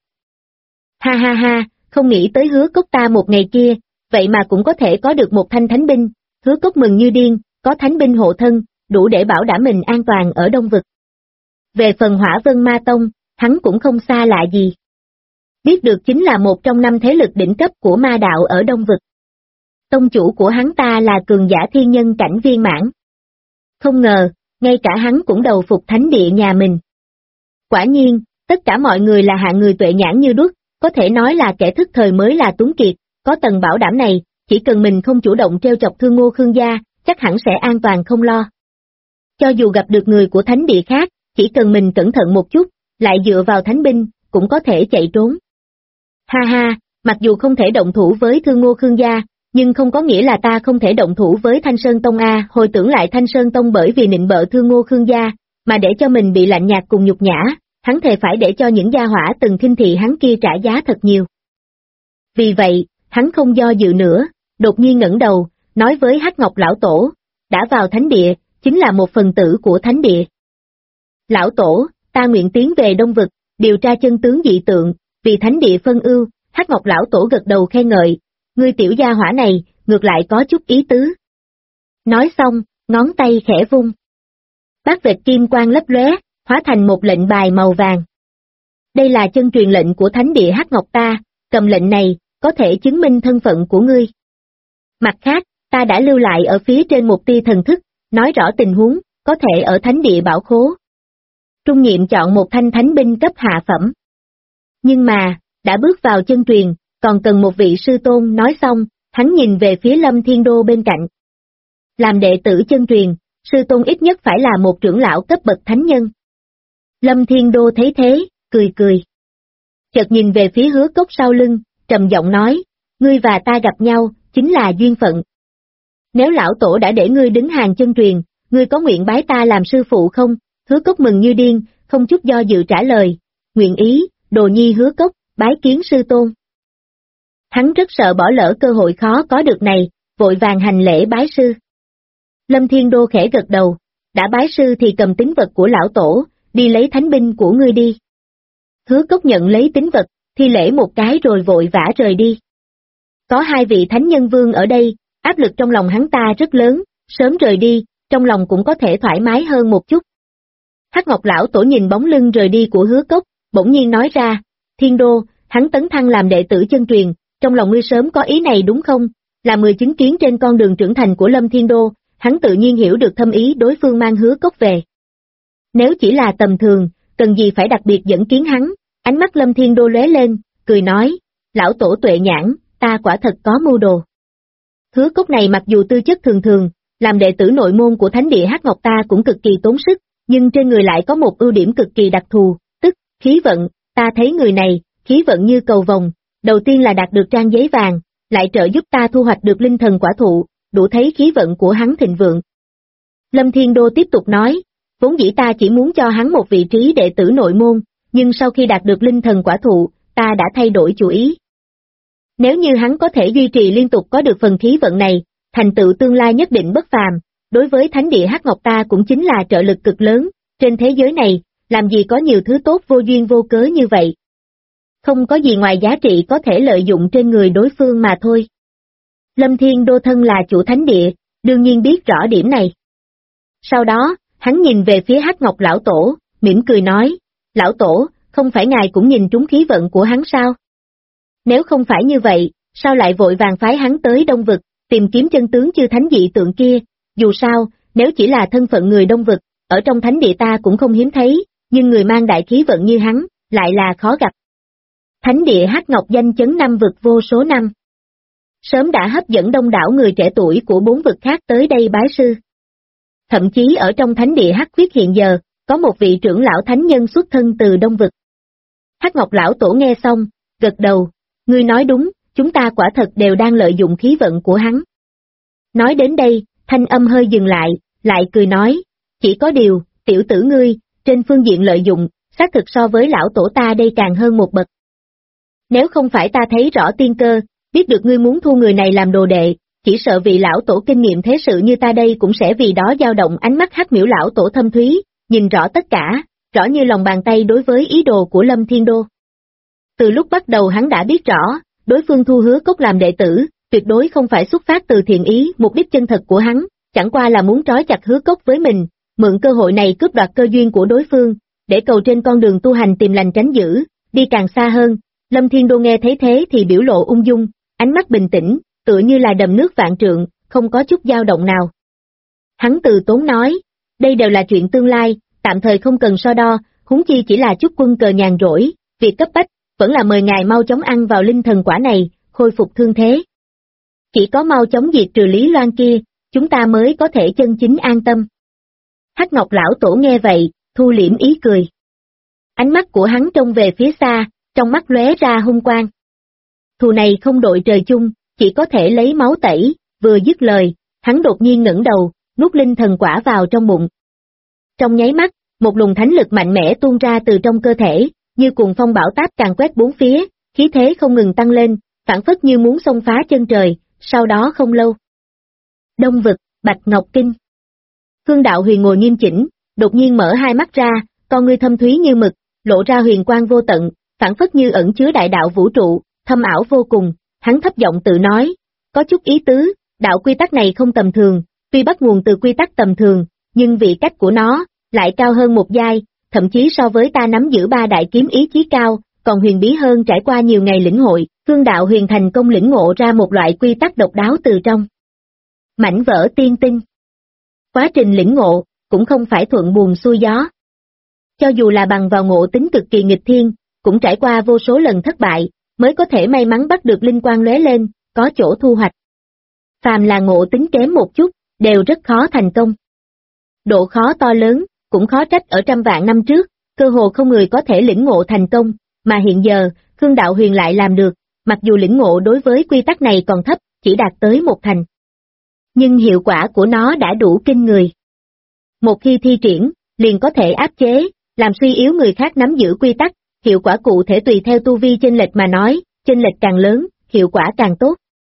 Ha ha ha, không nghĩ tới Hứa Cốc ta một ngày kia, vậy mà cũng có thể có được một thanh thánh binh, Hứa Cốc mừng như điên, có thánh binh hộ thân, đủ để bảo đảm mình an toàn ở Đông Vực. Về phần Hỏa Vân Ma Tông, hắn cũng không xa lạ gì. Biết được chính là một trong 5 thế lực đỉnh cấp của ma đạo ở Đông Vực. Tông chủ của hắn ta là cường giả thiên nhân cảnh viên mãn. Không ngờ, ngay cả hắn cũng đầu phục thánh địa nhà mình. Quả nhiên, tất cả mọi người là hạng người tuệ nhãn như đuốc, có thể nói là kẻ thức thời mới là tuấn kiệt, có tầng bảo đảm này, chỉ cần mình không chủ động trêu chọc Thương Ngô Khương gia, chắc hẳn sẽ an toàn không lo. Cho dù gặp được người của thánh địa khác, chỉ cần mình cẩn thận một chút, lại dựa vào thánh binh, cũng có thể chạy trốn. Ha ha, mặc dù không thể động thủ với Thương Ngô Khương gia, nhưng không có nghĩa là ta không thể động thủ với Thanh Sơn Tông a. Hồi tưởng lại Thanh Sơn Tông bởi vì nịnh bợ Thương Ngô Khương gia, mà để cho mình bị lạnh nhạt cùng nhục nhã, hắn thề phải để cho những gia hỏa từng khinh thị hắn kia trả giá thật nhiều. Vì vậy, hắn không do dự nữa, đột nhiên ngẩng đầu, nói với Hắc Ngọc lão tổ, đã vào thánh địa, chính là một phần tử của thánh địa. Lão tổ, ta nguyện tiến về Đông Vực, điều tra chân tướng dị tượng, vì thánh địa phân ưu. Hắc Ngọc lão tổ gật đầu khen ngợi, ngươi tiểu gia hỏa này, ngược lại có chút ý tứ. Nói xong, ngón tay khẽ vung. Bát vệt kim quang lấp lóe, hóa thành một lệnh bài màu vàng. Đây là chân truyền lệnh của thánh địa Hắc Ngọc ta, cầm lệnh này, có thể chứng minh thân phận của ngươi. Mặt khác, ta đã lưu lại ở phía trên một tia thần thức, nói rõ tình huống, có thể ở thánh địa bảo khố. Trung nhiệm chọn một thanh thánh binh cấp hạ phẩm. Nhưng mà, đã bước vào chân truyền, còn cần một vị sư tôn. Nói xong, hắn nhìn về phía Lâm Thiên Đô bên cạnh. Làm đệ tử chân truyền, sư tôn ít nhất phải là một trưởng lão cấp bậc thánh nhân. Lâm Thiên Đô thấy thế, cười cười. Chợt nhìn về phía Hứa Cốc sau lưng, trầm giọng nói, ngươi và ta gặp nhau, chính là duyên phận. Nếu lão tổ đã để ngươi đứng hàng chân truyền, ngươi có nguyện bái ta làm sư phụ không? Hứa Cốc mừng như điên, không chút do dự trả lời, nguyện ý, đồ nhi Hứa Cốc, bái kiến sư tôn. Hắn rất sợ bỏ lỡ cơ hội khó có được này, vội vàng hành lễ bái sư. Lâm Thiên Đô khẽ gật đầu, đã bái sư thì cầm tín vật của lão tổ, đi lấy thánh binh của ngươi đi. Hứa Cốc nhận lấy tín vật, thi lễ một cái rồi vội vã rời đi. Có 2 vị thánh nhân vương ở đây, áp lực trong lòng hắn ta rất lớn, sớm rời đi, trong lòng cũng có thể thoải mái hơn một chút. Hắc Ngọc lão tổ nhìn bóng lưng rời đi của Hứa Cốc, bỗng nhiên nói ra, Thiên Đô, hắn tấn thăng làm đệ tử chân truyền, trong lòng ngươi sớm có ý này đúng không? Là 10 chứng kiến trên con đường trưởng thành của Lâm Thiên Đô, hắn tự nhiên hiểu được thâm ý đối phương mang Hứa Cốc về. Nếu chỉ là tầm thường, cần gì phải đặc biệt dẫn kiến hắn? Ánh mắt Lâm Thiên Đô lóe lên, cười nói, lão tổ tuệ nhãn, ta quả thật có mưu đồ. Hứa Cốc này mặc dù tư chất thường thường, làm đệ tử nội môn của thánh địa Hắc Ngọc ta cũng cực kỳ tốn sức, nhưng trên người lại có một ưu điểm cực kỳ đặc thù, tức, khí vận. Ta thấy người này, khí vận như cầu vồng, đầu tiên là đạt được trang giấy vàng, lại trợ giúp ta thu hoạch được linh thần quả thụ, đủ thấy khí vận của hắn thịnh vượng. Lâm Thiên Đô tiếp tục nói, vốn dĩ ta chỉ muốn cho hắn một vị trí đệ tử nội môn, nhưng sau khi đạt được linh thần quả thụ, ta đã thay đổi chủ ý. Nếu như hắn có thể duy trì liên tục có được phần khí vận này, thành tựu tương lai nhất định bất phàm, đối với thánh địa Hắc Ngọc ta cũng chính là trợ lực cực lớn, trên thế giới này, làm gì có nhiều thứ tốt vô duyên vô cớ như vậy. Không có gì ngoài giá trị có thể lợi dụng trên người đối phương mà thôi. Lâm Thiên Đô thân là chủ thánh địa, đương nhiên biết rõ điểm này. Sau đó, hắn nhìn về phía Hắc Ngọc lão tổ, mỉm cười nói, lão tổ, không phải ngài cũng nhìn trúng khí vận của hắn sao? Nếu không phải như vậy, sao lại vội vàng phái hắn tới Đông Vực, tìm kiếm chân tướng chư thánh dị tượng kia? Dù sao, nếu chỉ là thân phận người Đông Vực, ở trong thánh địa ta cũng không hiếm thấy, nhưng người mang đại khí vận như hắn, lại là khó gặp. Thánh địa Hắc Ngọc danh chấn năm vực vô số năm. Sớm đã hấp dẫn đông đảo người trẻ tuổi của 4 vực khác tới đây bái sư. Thậm chí ở trong thánh địa Hắc Khuyết hiện giờ, có một vị trưởng lão thánh nhân xuất thân từ Đông Vực. Hắc Ngọc lão tổ nghe xong, gật đầu, ngươi nói đúng, chúng ta quả thật đều đang lợi dụng khí vận của hắn. Nói đến đây, thanh âm hơi dừng lại cười nói, chỉ có điều, tiểu tử ngươi, trên phương diện lợi dụng, xác thực so với lão tổ ta đây càng hơn một bậc. Nếu không phải ta thấy rõ tiên cơ, biết được ngươi muốn thu người này làm đồ đệ, chỉ sợ vị lão tổ kinh nghiệm thế sự như ta đây cũng sẽ vì đó dao động. Ánh mắt Hắc Miễu lão tổ thâm thúy, nhìn rõ tất cả, rõ như lòng bàn tay đối với ý đồ của Lâm Thiên Đô. Từ lúc bắt đầu hắn đã biết rõ, đối phương thu Hứa Cốc làm đệ tử, tuyệt đối không phải xuất phát từ thiện ý. Mục đích chân thật của hắn, chẳng qua là muốn trói chặt Hứa Cốc với mình, mượn cơ hội này cướp đoạt cơ duyên của đối phương, để cầu trên con đường tu hành tìm lành tránh dữ, đi càng xa hơn. Lâm Thiên Đô nghe thấy thế thì biểu lộ ung dung, ánh mắt bình tĩnh, tựa như là đầm nước vạn trượng, không có chút dao động nào. Hắn từ tốn nói, đây đều là chuyện tương lai, tạm thời không cần so đo, huống chi chỉ là chút quân cờ nhàn rỗi, việc cấp bách, vẫn là mời ngài mau chóng ăn vào linh thần quả này, khôi phục thương thế. Chỉ có mau chóng diệt trừ Lý Loan kia, chúng ta mới có thể chân chính an tâm. Hắc Ngọc lão tổ nghe vậy, thu liễm ý cười. Ánh mắt của hắn trông về phía xa, trong mắt lóe ra hung quang. Thù này không đội trời chung, chỉ có thể lấy máu tẩy. Vừa dứt lời, hắn đột nhiên ngẩng đầu, nuốt linh thần quả vào trong bụng. Trong nháy mắt, một luồng thánh lực mạnh mẽ tuôn ra từ trong cơ thể, như cuồng phong bão táp càn quét bốn phía, khí thế không ngừng tăng lên, phảng phất như muốn xông phá chân trời. Sau đó không lâu, Đông Vực, Bạch Ngọc Kinh. Khương Đạo Huyền ngồi nghiêm chỉnh, đột nhiên mở hai mắt ra, con ngươi thâm thúy như mực, lộ ra huyền quang vô tận, phảng phất như ẩn chứa đại đạo vũ trụ, thâm ảo vô cùng. Hắn thấp giọng tự nói, có chút ý tứ, đạo quy tắc này không tầm thường, tuy bắt nguồn từ quy tắc tầm thường, nhưng vị cách của nó lại cao hơn một giai, thậm chí so với ta nắm giữ 3 đại kiếm ý chí cao, còn huyền bí hơn. Trải qua nhiều ngày lĩnh hội, Khương Đạo Huyền thành công lĩnh ngộ ra một loại quy tắc độc đáo từ trong mảnh vỡ tiên tinh. Quá trình lĩnh ngộ cũng không phải thuận buồm xuôi gió. Cho dù là bằng vào ngộ tính cực kỳ nghịch thiên, cũng trải qua vô số lần thất bại, mới có thể may mắn bắt được linh quang lóe lên, có chỗ thu hoạch. Phàm là ngộ tính kém một chút, đều rất khó thành công. Độ khó to lớn, cũng khó trách ở trăm vạn năm trước, cơ hồ không người có thể lĩnh ngộ thành công, mà hiện giờ, Khương Đạo Huyền lại làm được, mặc dù lĩnh ngộ đối với quy tắc này còn thấp, chỉ đạt tới 1 thành. Nhưng hiệu quả của nó đã đủ kinh người. Một khi thi triển, liền có thể áp chế, làm suy yếu người khác nắm giữ quy tắc, hiệu quả cụ thể tùy theo tu vi chênh lệch mà nói, chênh lệch càng lớn, hiệu quả càng tốt.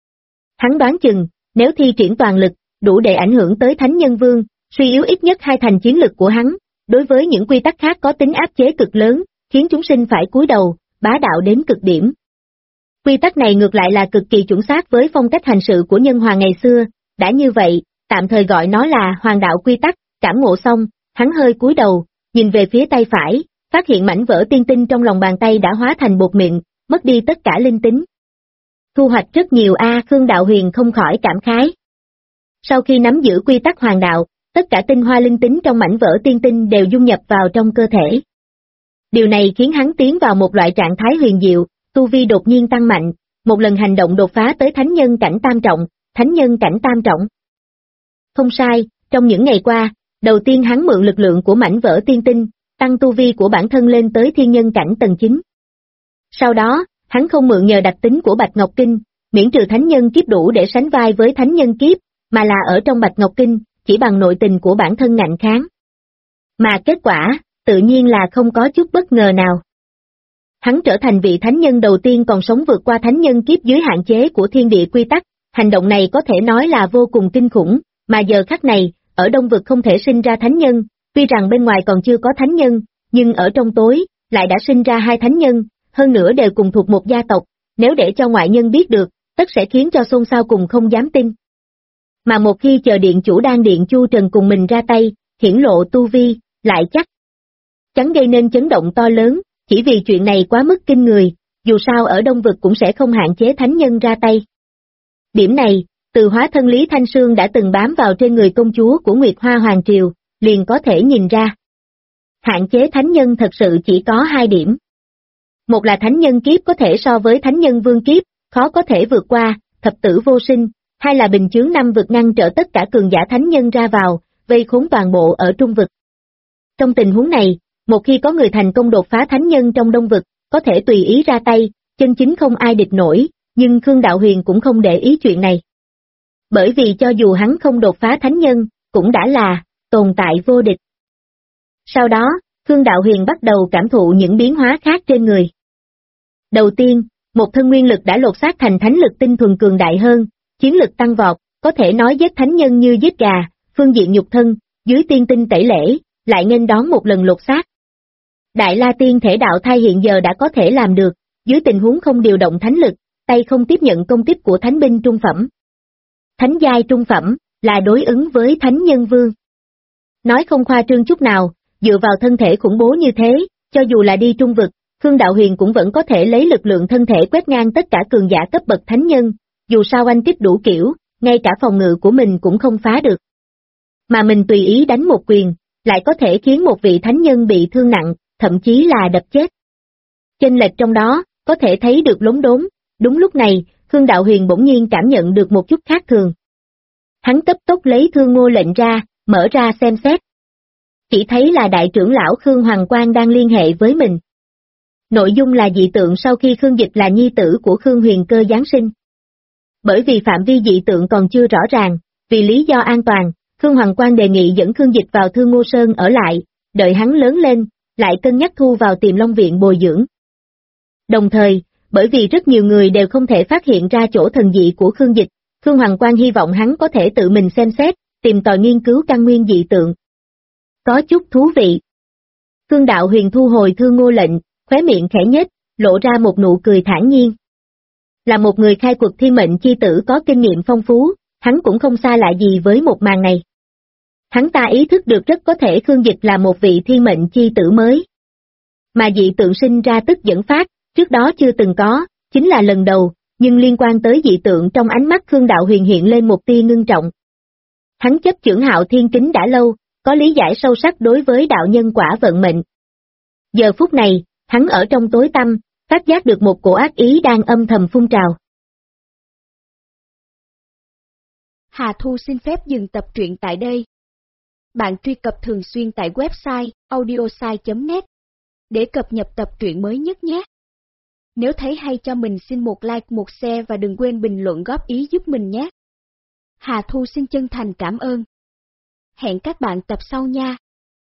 Hắn đoán chừng, nếu thi triển toàn lực, đủ để ảnh hưởng tới Thánh Nhân Vương, suy yếu ít nhất 2 thành chiến lực của hắn, đối với những quy tắc khác có tính áp chế cực lớn, khiến chúng sinh phải cúi đầu, bá đạo đến cực điểm. Quy tắc này ngược lại là cực kỳ chuẩn xác với phong cách hành sự của nhân hoàng ngày xưa, đã như vậy, tạm thời gọi nó là hoàng đạo quy tắc. Cảm ngộ xong, hắn hơi cúi đầu, nhìn về phía tay phải, phát hiện mảnh vỡ tiên tinh trong lòng bàn tay đã hóa thành bột mịn, mất đi tất cả linh tính. Thu hoạch rất nhiều Khương Đạo Huyền không khỏi cảm khái. Sau khi nắm giữ quy tắc hoàng đạo, tất cả tinh hoa linh tính trong mảnh vỡ tiên tinh đều dung nhập vào trong cơ thể. Điều này khiến hắn tiến vào một loại trạng thái huyền diệu, tu vi đột nhiên tăng mạnh, một lần hành động đột phá tới thánh nhân cảnh tam trọng, thánh nhân cảnh tam trọng. Không sai, trong những ngày qua, đầu tiên hắn mượn lực lượng của mảnh vỡ tiên tinh, tăng tu vi của bản thân lên tới thiên nhân cảnh tầng 9. Sau đó, hắn không mượn nhờ đặc tính của Bạch Ngọc Kinh, miễn trừ thánh nhân kiếp đủ để sánh vai với thánh nhân kiếp, mà là ở trong Bạch Ngọc Kinh, chỉ bằng nội tình của bản thân ngạnh kháng. Mà kết quả, tự nhiên là không có chút bất ngờ nào. Hắn trở thành vị thánh nhân đầu tiên còn sống vượt qua thánh nhân kiếp dưới hạn chế của thiên địa quy tắc, hành động này có thể nói là vô cùng kinh khủng, mà giờ khắc này, ở Đông Vực không thể sinh ra thánh nhân, tuy rằng bên ngoài còn chưa có thánh nhân, nhưng ở trong tối, lại đã sinh ra 2 thánh nhân, hơn nữa đều cùng thuộc một gia tộc, nếu để cho ngoại nhân biết được, tất sẽ khiến cho xôn xao cùng không dám tin. Mà một khi chờ điện chủ Đan Điện Chu Trần cùng mình ra tay, hiển lộ tu vi, lại chắc chắn gây nên chấn động to lớn, chỉ vì chuyện này quá mức kinh người, dù sao ở Đông Vực cũng sẽ không hạn chế thánh nhân ra tay. Điểm này, từ hóa thân Lý Thanh Sương đã từng bám vào trên người công chúa của Nguyệt Hoa Hoàng Triều, liền có thể nhìn ra. Hạn chế thánh nhân thật sự chỉ có 2 điểm. Một là thánh nhân kiếp có thể so với thánh nhân vương kiếp, khó có thể vượt qua, thập tử vô sinh, hai là bình chướng 5 vực ngăn trở tất cả cường giả thánh nhân ra vào, vây khốn toàn bộ ở Trung vực. Trong tình huống này, một khi có người thành công đột phá thánh nhân trong Đông vực, có thể tùy ý ra tay, chân chính không ai địch nổi, nhưng Khương Đạo Huyền cũng không để ý chuyện này. Bởi vì cho dù hắn không đột phá thánh nhân, cũng đã là tồn tại vô địch. Sau đó, Khương Đạo Huyền bắt đầu cảm thụ những biến hóa khác trên người. Đầu tiên, một thân nguyên lực đã lột xác thành thánh lực tinh thuần cường đại hơn, chiến lực tăng vọt, có thể nói giết thánh nhân như giết gà, phương diện nhục thân, dưới tiên tinh tẩy lễ, lại nghênh đón một lần lột xác. Đại La Tiên thể đạo thai hiện giờ đã có thể làm được, dưới tình huống không điều động thánh lực, tay không tiếp nhận công kích của thánh binh trung phẩm. Thánh giai trung phẩm, là đối ứng với thánh nhân vương. Nói không khoa trương chút nào, dựa vào thân thể khủng bố như thế, cho dù là đi trung vực, Khương Đạo Huyền cũng vẫn có thể lấy lực lượng thân thể quét ngang tất cả cường giả cấp bậc thánh nhân, dù sao anh kích đủ kiểu, ngay cả phòng ngự của mình cũng không phá được. Mà mình tùy ý đánh một quyền, lại có thể khiến một vị thánh nhân bị thương nặng, thậm chí là đập chết. Chênh lệch trong đó, có thể thấy được lốm đốm, đúng lúc này, Khương Đạo Huyền bỗng nhiên cảm nhận được một chút khác thường. Hắn cấp tốc lấy Thương Ngô lệnh ra, mở ra xem xét. Chỉ thấy là đại trưởng lão Khương Hoàng Quang đang liên hệ với mình. Nội dung là dị tượng sau khi Khương Dịch là nhi tử của Khương Huyền Cơ giáng sinh. Bởi vì phạm vi dị tượng còn chưa rõ ràng, vì lý do an toàn, Khương Hoàng Quang đề nghị dẫn Khương Dịch vào Thương Ngô Sơn ở lại, đợi hắn lớn lên, lại cân nhắc thu vào Tiềm Long Viện bồi dưỡng. Đồng thời, bởi vì rất nhiều người đều không thể phát hiện ra chỗ thần dị của Khương Dịch, Khương Hoàng Quang hy vọng hắn có thể tự mình xem xét, tìm tòi nghiên cứu căn nguyên dị tượng. Có chút thú vị. Khương Đạo Huyền thu hồi Thương Ngô lệnh, khóe miệng khẽ nhếch, lộ ra một nụ cười thản nhiên. Là một người khai quật thiên mệnh chi tử có kinh nghiệm phong phú, hắn cũng không xa lạ gì với một màn này. Hắn ta ý thức được rất có thể Khương Dịch là một vị thiên mệnh chi tử mới. Mà dị tượng sinh ra tức dẫn phát, trước đó chưa từng có, chính là lần đầu, nhưng liên quan tới dị tượng trong ánh mắt Khương Đạo Huyền hiện lên một tia ngưng trọng. Hắn chấp chưởng Hạo Thiên Kính đã lâu, có lý giải sâu sắc đối với đạo nhân quả vận mệnh. Giờ phút này, hắn ở trong tối tăm, phát giác được một cổ ác ý đang âm thầm phun trào. Hà Thu xin phép dừng tập truyện tại đây. Bạn truy cập thường xuyên tại website audiosai.net để cập nhật tập truyện mới nhất nhé. Nếu thấy hay cho mình xin một like, một share và đừng quên bình luận góp ý giúp mình nhé. Hà Thu xin chân thành cảm ơn. Hẹn các bạn tập sau nha.